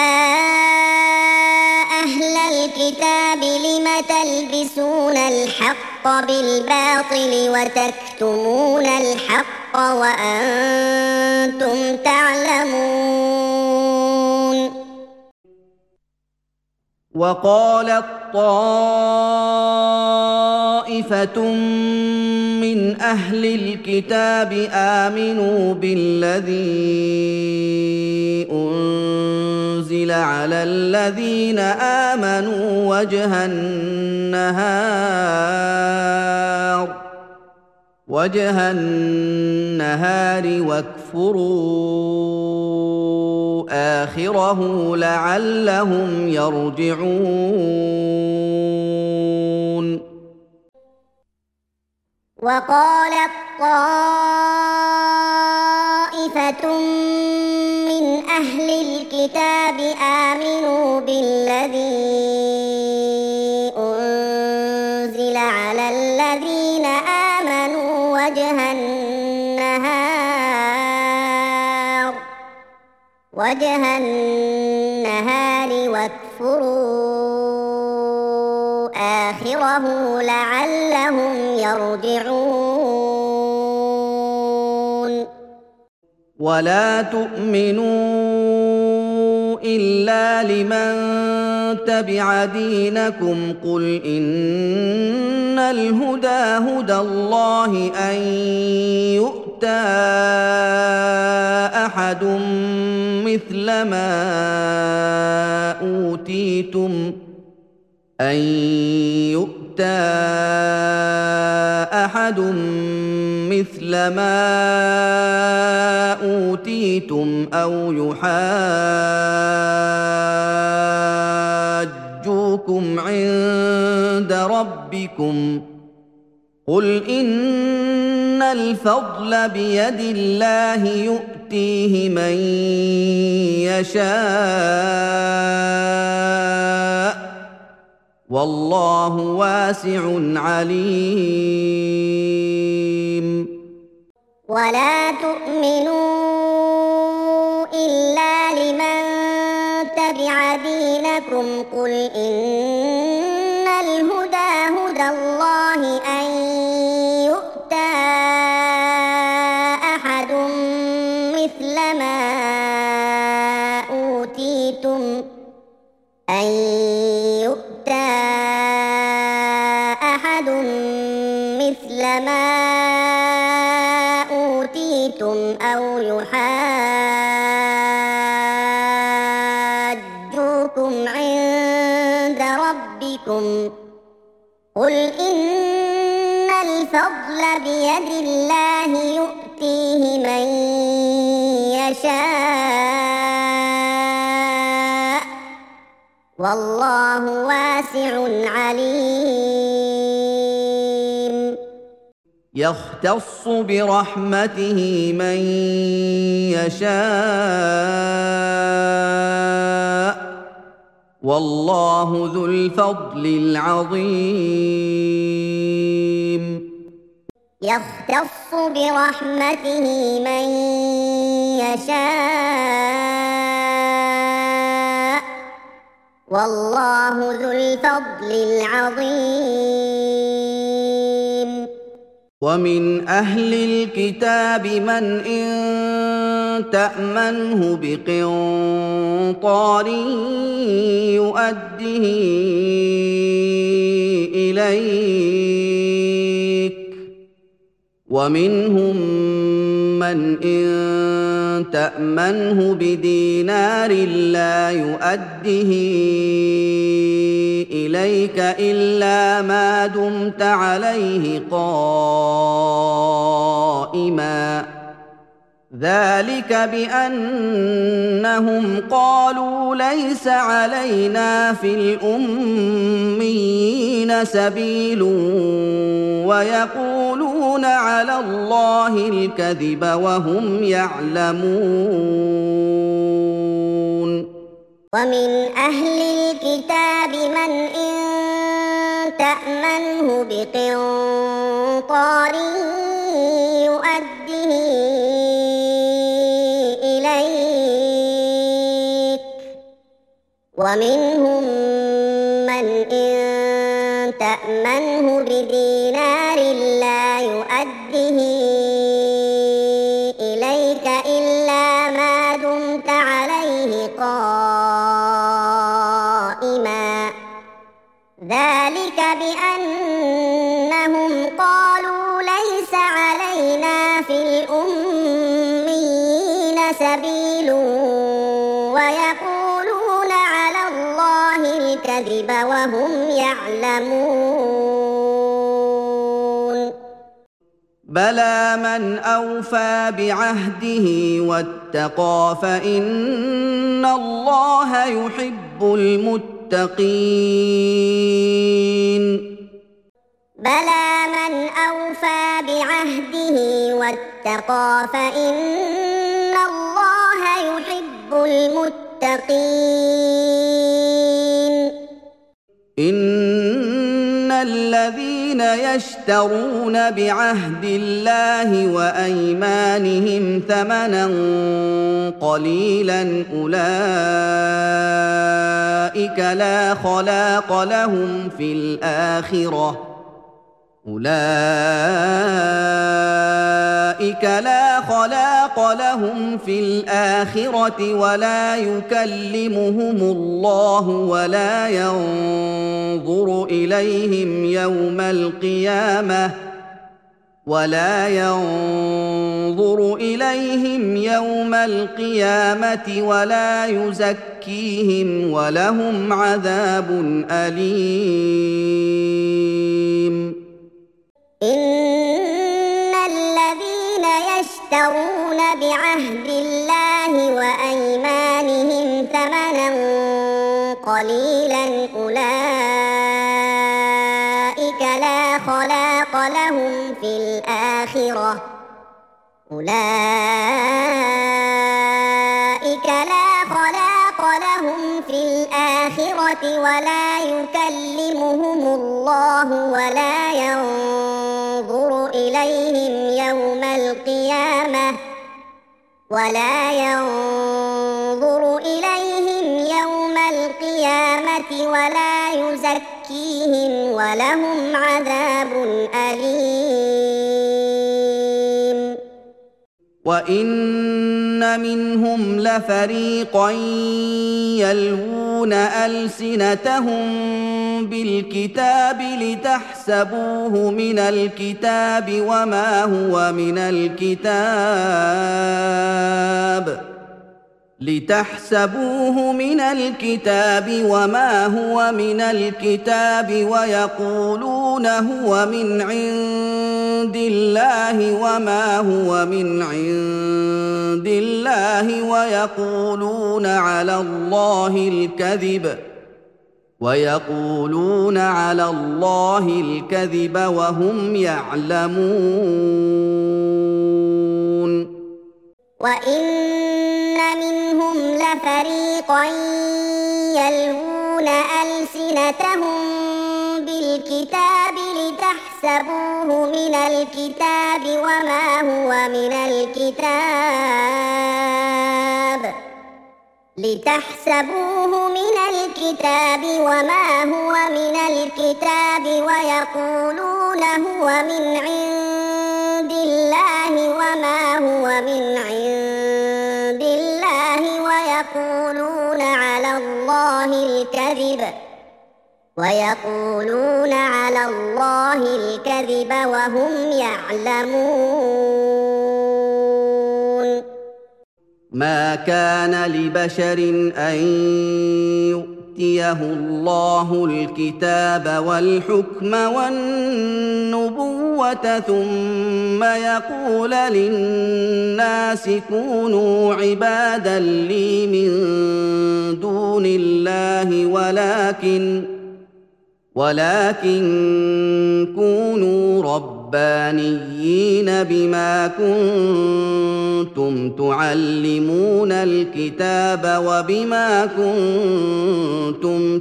أهل الكتاب لم تلبسون الحق بالباطل وتكتمون الحق وأنتم تعلمون وقالت طائفة من أهل الكتاب آمنوا بالذي أنزل على الذين آمنوا وجه النهار وجه النهار واكفروا آخره لعلهم يرجعون وقالت طائفة من أهل الكتاب آمنوا بالذي أنزل على الذين آمنوا وجه النهار وجه النهار واكفروا آخره لعلهم يرجعون ولا تؤمنوا إلا لمن تبع دينكم قل إن الهدى هدى الله أن يؤتى أحد مثل ما أوتيتم أن يؤتى أحد مثل ما أوتيتم أو يحاجوكم عند ربكم قل إن الفضل بيد الله يؤتيه من يشاء والله واسع عليم ولا تؤمنوا إلا لمن تبع دينكم قل إن الهدى هدى الله أن يؤتى أحد مثل ما أوتيتم أن يؤتى أحد مثل ما أوتيتم أو يحاجوكم عند ربكم قل إن الفضل بيد الله يؤتيه من يشاء والله واسع عليم يختص برحمته من يشاء والله ذو الفضل العظيم يختص برحمته من يشاء والله ذو الفضل العظيم ومن أهل الكتاب من إن تأمنه بقنطار يؤده إليك ومنهم من إن تأمنه بدينار لا يؤده إليك إلا ما دمت عليه قائما ذلك بأنهم قالوا ليس علينا في الأميين سبيل ويقولون على الله الكذب وهم يعلمون ومن أهل الكتاب من إن تأمنه بقنطار يؤده إليك ومنهم من إن تأمنه بدينار لا يؤده إليك إلا ما دمت عليه قائما ذلك بأنهم قالوا ليس علينا في الأميين سبيل ويقولون على الله الكذب وهم يعلمون بلى من أوفى بعهده واتقى فإن الله يحب المتقين بلى من أوفى بعهده واتقى فإن الله يحب المتقين إن الذين يشترون بعهد الله وأيمانهم ثمنا قليلا أولئك لا خلاق لهم في الآخرة أولئك لا خلاق لهم في الآخرة ولا يكلمهم الله ولا ينظر إليهم يوم القيامة ولا ينظر إليهم يوم القيامة ولا يزكيهم ولهم عذاب أليم إن الذين يشترون بعهد الله وأيمانهم ثمنا قليلا أولئك لا خلاق لهم في الآخرة أولئك لا خلاق لهم في الآخرة ولا يكلمهم الله ولا ينظر إليهم يوم القيامة ولا ينظر إليهم يوم القيامة ولا يزكيهم ولهم عذاب أليم وإن منهم لفريقا يلوون ألسنتهم بالكتاب لتحسبوه من الكتاب وما هو من الكتاب لتحسبوه من الكتاب وما هو من الكتاب ويقولون هو من عند الله وما هو من عند الله ويقولون على الله الكذب ويقولون على الله الكذب وهم يعلمون وإن منهم لفريقا يلوون ألسنتهم بالكتاب لتحسبوه من الكتاب وما هو من الكتاب لتحسبوه من الكتاب وما هو من الكتاب ويقولون هو من عند الله وما هو من عند الله ويقولون على الله الكذب ويقولون على الله الكذب وهم يعلمون ما كان لبشر أن يؤتيه الله الكتاب والحكم والنبوة ثم يقول للناس كونوا عبادا لي من دون الله ولكن ولكن كونوا رب رَبَّانِيِّينَ بِمَا كُنتُمْ تُعَلِّمُونَ الْكِتَابَ وَبِمَا كُنتُمْ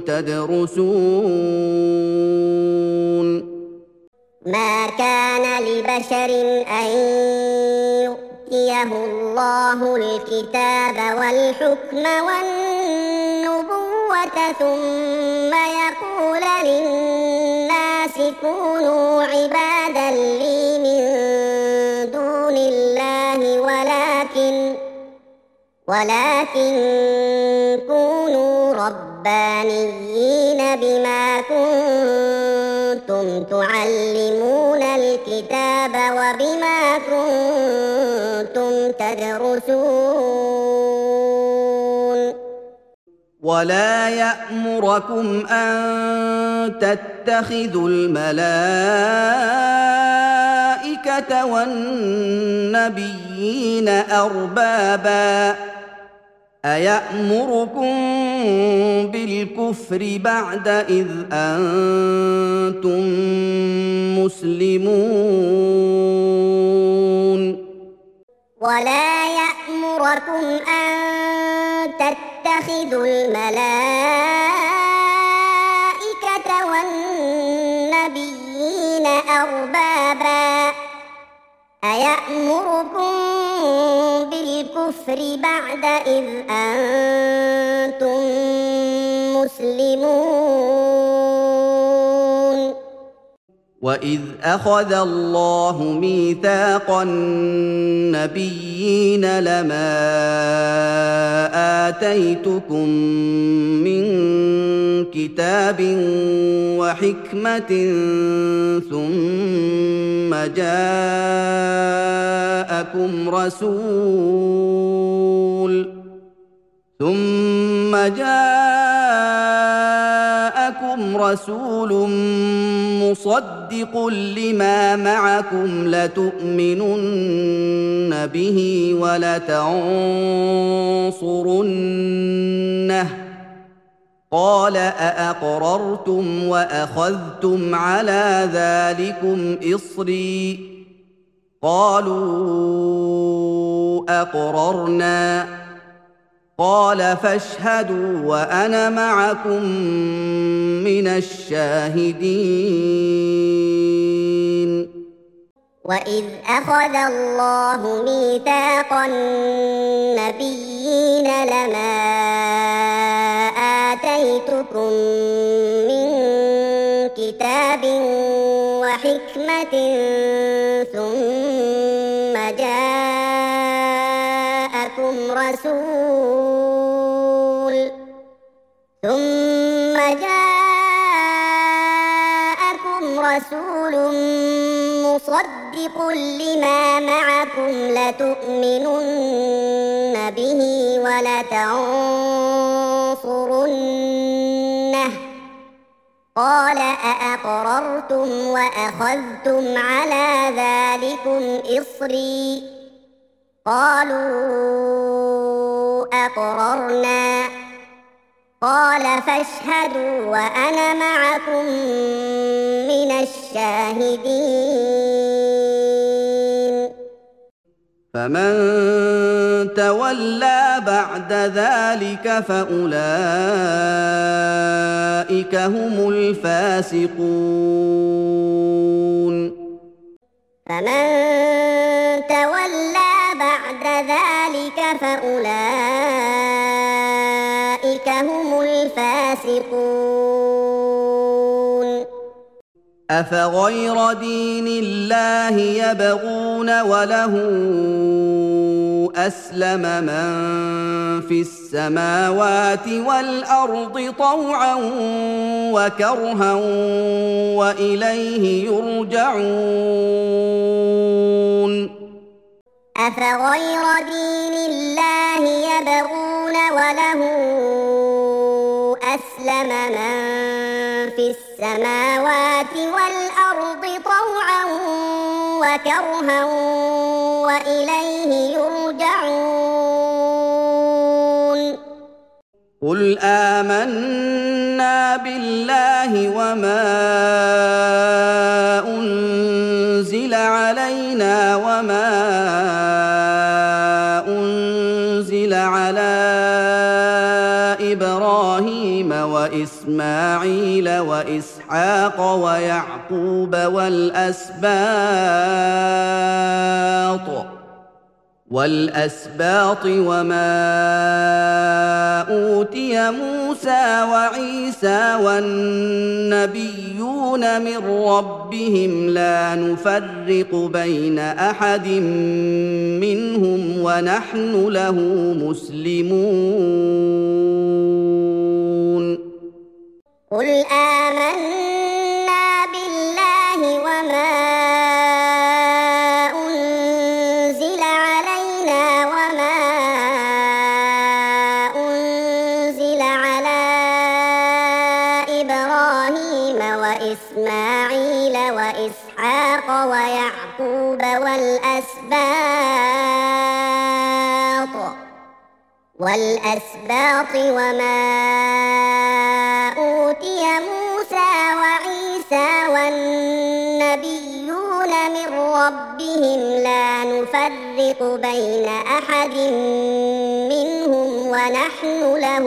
تَدْرُسُونَ ما كان لبشر أن يؤتيه الله الكتاب والحكم والنبوة ثم يقول للناس كونوا عبادا لي من دون الله ولكن ولكن كونوا ربانيين بما كنتم تعلمون الكتاب وبما كنتم تدرسون ولا يأمركم أن تتخذوا الملائكة والنبيين أربابا أيأمركم بالكفر بعد إذ أنتم مسلمون ولا يأمركم أن تتخذوا الملائكة والنبيين أربابا أيأمركم بالكفر بعد إذ أنتم مسلمون وَإِذْ أَخَذَ اللَّهُ مِيثَاقَ النَّبِيِّينَ لَمَا آتَيْتُكُم مِّن كِتَابٍ وَحِكْمَةٍ ثُمَّ جَاءَكُمْ رَسُولٌ ثُمَّ جَاءَكُمْ رَسُولٌ مُصَدِّقٌ لِّمَا مَعَكُمْ لَتُؤْمِنُنَّ بِهِ وَلَتَنصُرُنَّهُ قَالَ أَأَقْرَرْتُمْ وَأَخَذْتُمْ عَلَىٰ ذَٰلِكُمْ إِصْرِي قَالُوا أَقْرَرْنَا قَالَ فَاشْهَدُوا وَأَنَا مَعَكُم مِّنَ الشَّاهِدِينَ وَإِذْ أَخَذَ اللَّهُ مِيثَاقَ النَّبِيِّينَ لَمَا آتَيْتُكُم مِّن كِتَابٍ وَحِكْمَةٍ ثُمَّ جَاءَكُمْ رَسُولٌ ثُمَّ جَاءَكُمْ رَسُولٌ مُصَدِّقٌ لِّمَا مَعَكُمْ لَتُؤْمِنُنَّ بِهِ وَلَتَنصُرُنَّهُ قَالَ أَأَقْرَرْتُمْ وَأَخَذْتُمْ عَلَىٰ ذَٰلِكُمْ إِصْرِي قَالُوا أَقْرَرْنَا قَالَ فَاشْهَدُوا وَأَنَا مَعَكُم مِّنَ الشَّاهِدِينَ فَمَن تَوَلَّىٰ بَعْدَ ذَٰلِكَ فَأُولَٰئِكَ هُمُ الْفَاسِقُونَ فَمَن تَوَلَّىٰ بَعْدَ ذَٰلِكَ فَأُولَٰئِكَ هُمُ الْفَاسِقُونَ أَفَغَيْرَ دِينِ اللَّهِ يَبْغُونَ وَلَهُ أَسْلَمَ مَن فِي السَّمَاوَاتِ وَالْأَرْضِ طَوْعًا وَكَرْهًا وَإِلَيْهِ يُرْجَعُونَ أَفَغَيْرَ دِينِ اللَّهِ يَبْغُونَ وَلَهُ أَسْلَمَ مَن فِي السَّمَاوَاتِ وَالْأَرْضِ طَوْعًا وَكَرْهًا وَإِلَيْهِ يُرْجَعُونَ قُلْ آمَنَّا بِاللَّهِ وَمَا أُنزِلَ وما أنزل على إبراهيم وإسماعيل وإسحاق ويعقوب والأسباط والأسباط وما أوتي موسى وعيسى والنبيون من ربهم لا نفرق بين أحد منهم ونحن له مسلمون. قل آمنا بالله وما إسماعيل وإسحاق ويعقوب والأسباط والأسباط وما أوتي موسى وعيسى والنبيون من ربهم لا نفرق بين أحد منهم ونحن له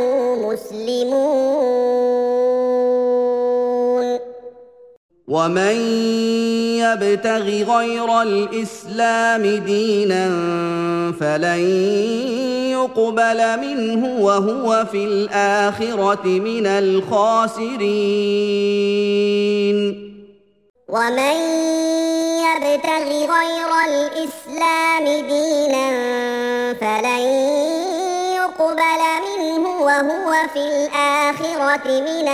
مسلمون. ومن يبتغ غير الإسلام دينا فلن يقبل منه وهو في الآخرة من الخاسرين. ومن يبتغ غير الإسلام دينا فلن يقبل منه وهو في الآخرة من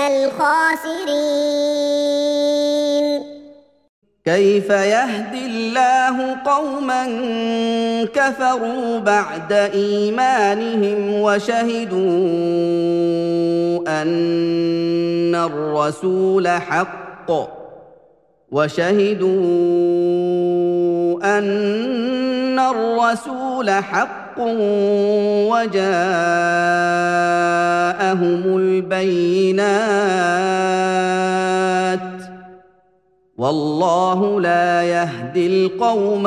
الخاسرين. كيف يهدي الله قوما كفروا بعد إيمانهم وشهدوا أن الرسول حق وشهدوا أن الرسول حق وجاءهم البينات والله لا يهدي القوم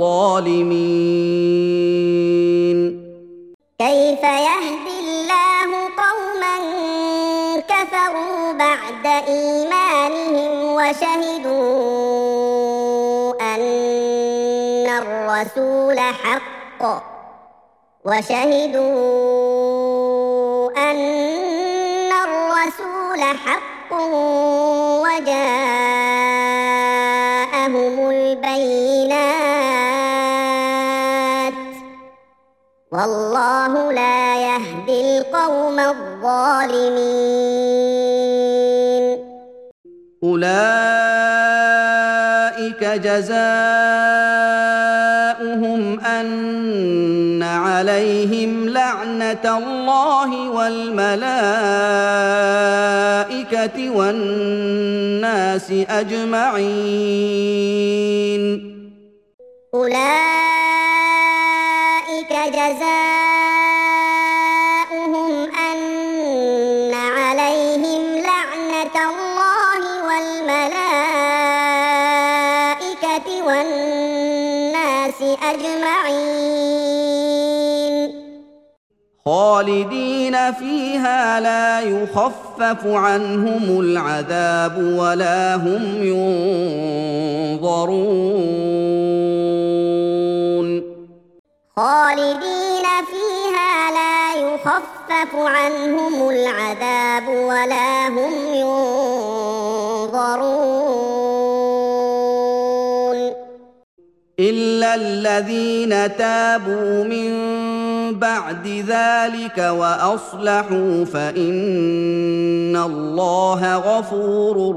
الظالمين. كيف يهدي الله قوما كفروا بعد إيمانهم وشهدوا أن الرسول حق وشهدوا أن الرسول حق وجاءهم البينات والله لا يهدي القوم الظالمين. أولئك جزاؤهم أن عليهم لعنة الله والملائكة والناس أجمعين. أولئك جزاؤهم أن عليهم لعنة الله والملائكة والناس أجمعين خالدين فيها لا يخفف عنهم العذاب ولا هم ينظرون. خالدين فيها لا يخفف عنهم العذاب ولا هم ينظرون. إلا الذين تابوا من بعد ذلك وأصلحوا فإن الله غفور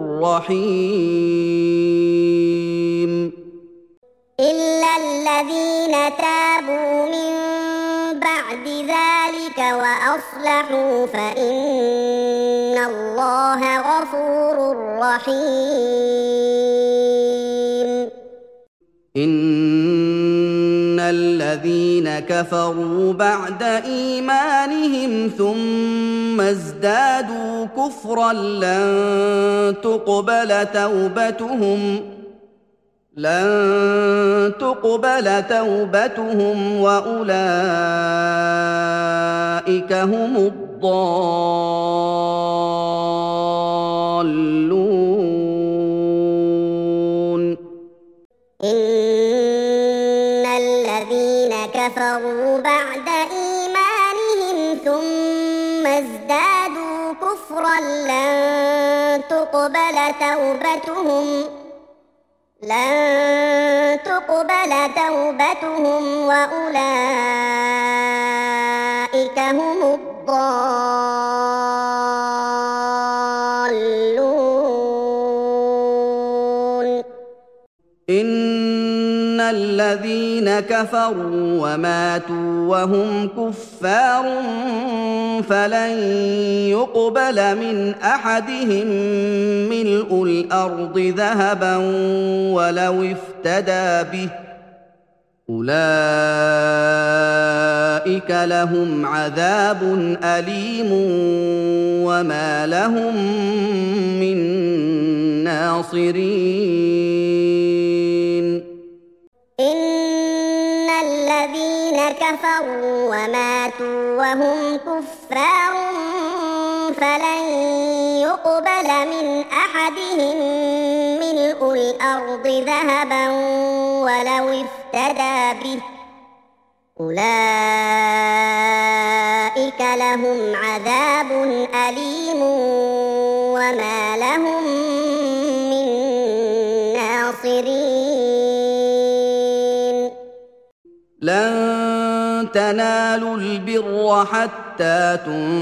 رحيم. إلا الذين تابوا من بعد ذلك وأصلحوا فإن الله غفور رحيم. إن الذين كفروا بعد إيمانهم ثم ازدادوا كفرا لن تقبل توبتهم لن تقبل توبتهم وأولئك هم الضالون إن الذين كفروا بعد إيمانهم ثم ازدادوا كفرا لن تقبل توبتهم لن تقبل توبتهم وأولئك هم الضالون إن الذين كفروا وماتوا وهم كفار فلن يقبل من أحدهم ملء الأرض ذهبا ولو افتدى به أولئك لهم عذاب أليم وما لهم من ناصرين إن الذين كفروا وماتوا وهم كفار فلن يقبل من أحدهم ملء الأرض ذهبا ولو افتدى به أولئك لهم عذاب أليم وما لهم من ناصرين لن تنالوا البر حتى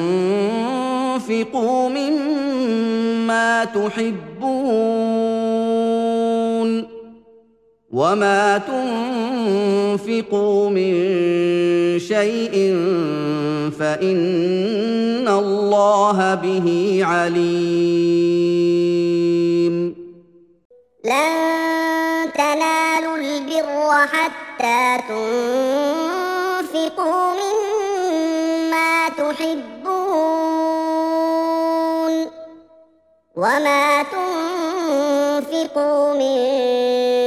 تنفقوا مما تحبون وما تنفقوا من شيء فإن الله به عليم لن تنالوا البر حتى تنفقوا مما تحبون وما تنفقوا من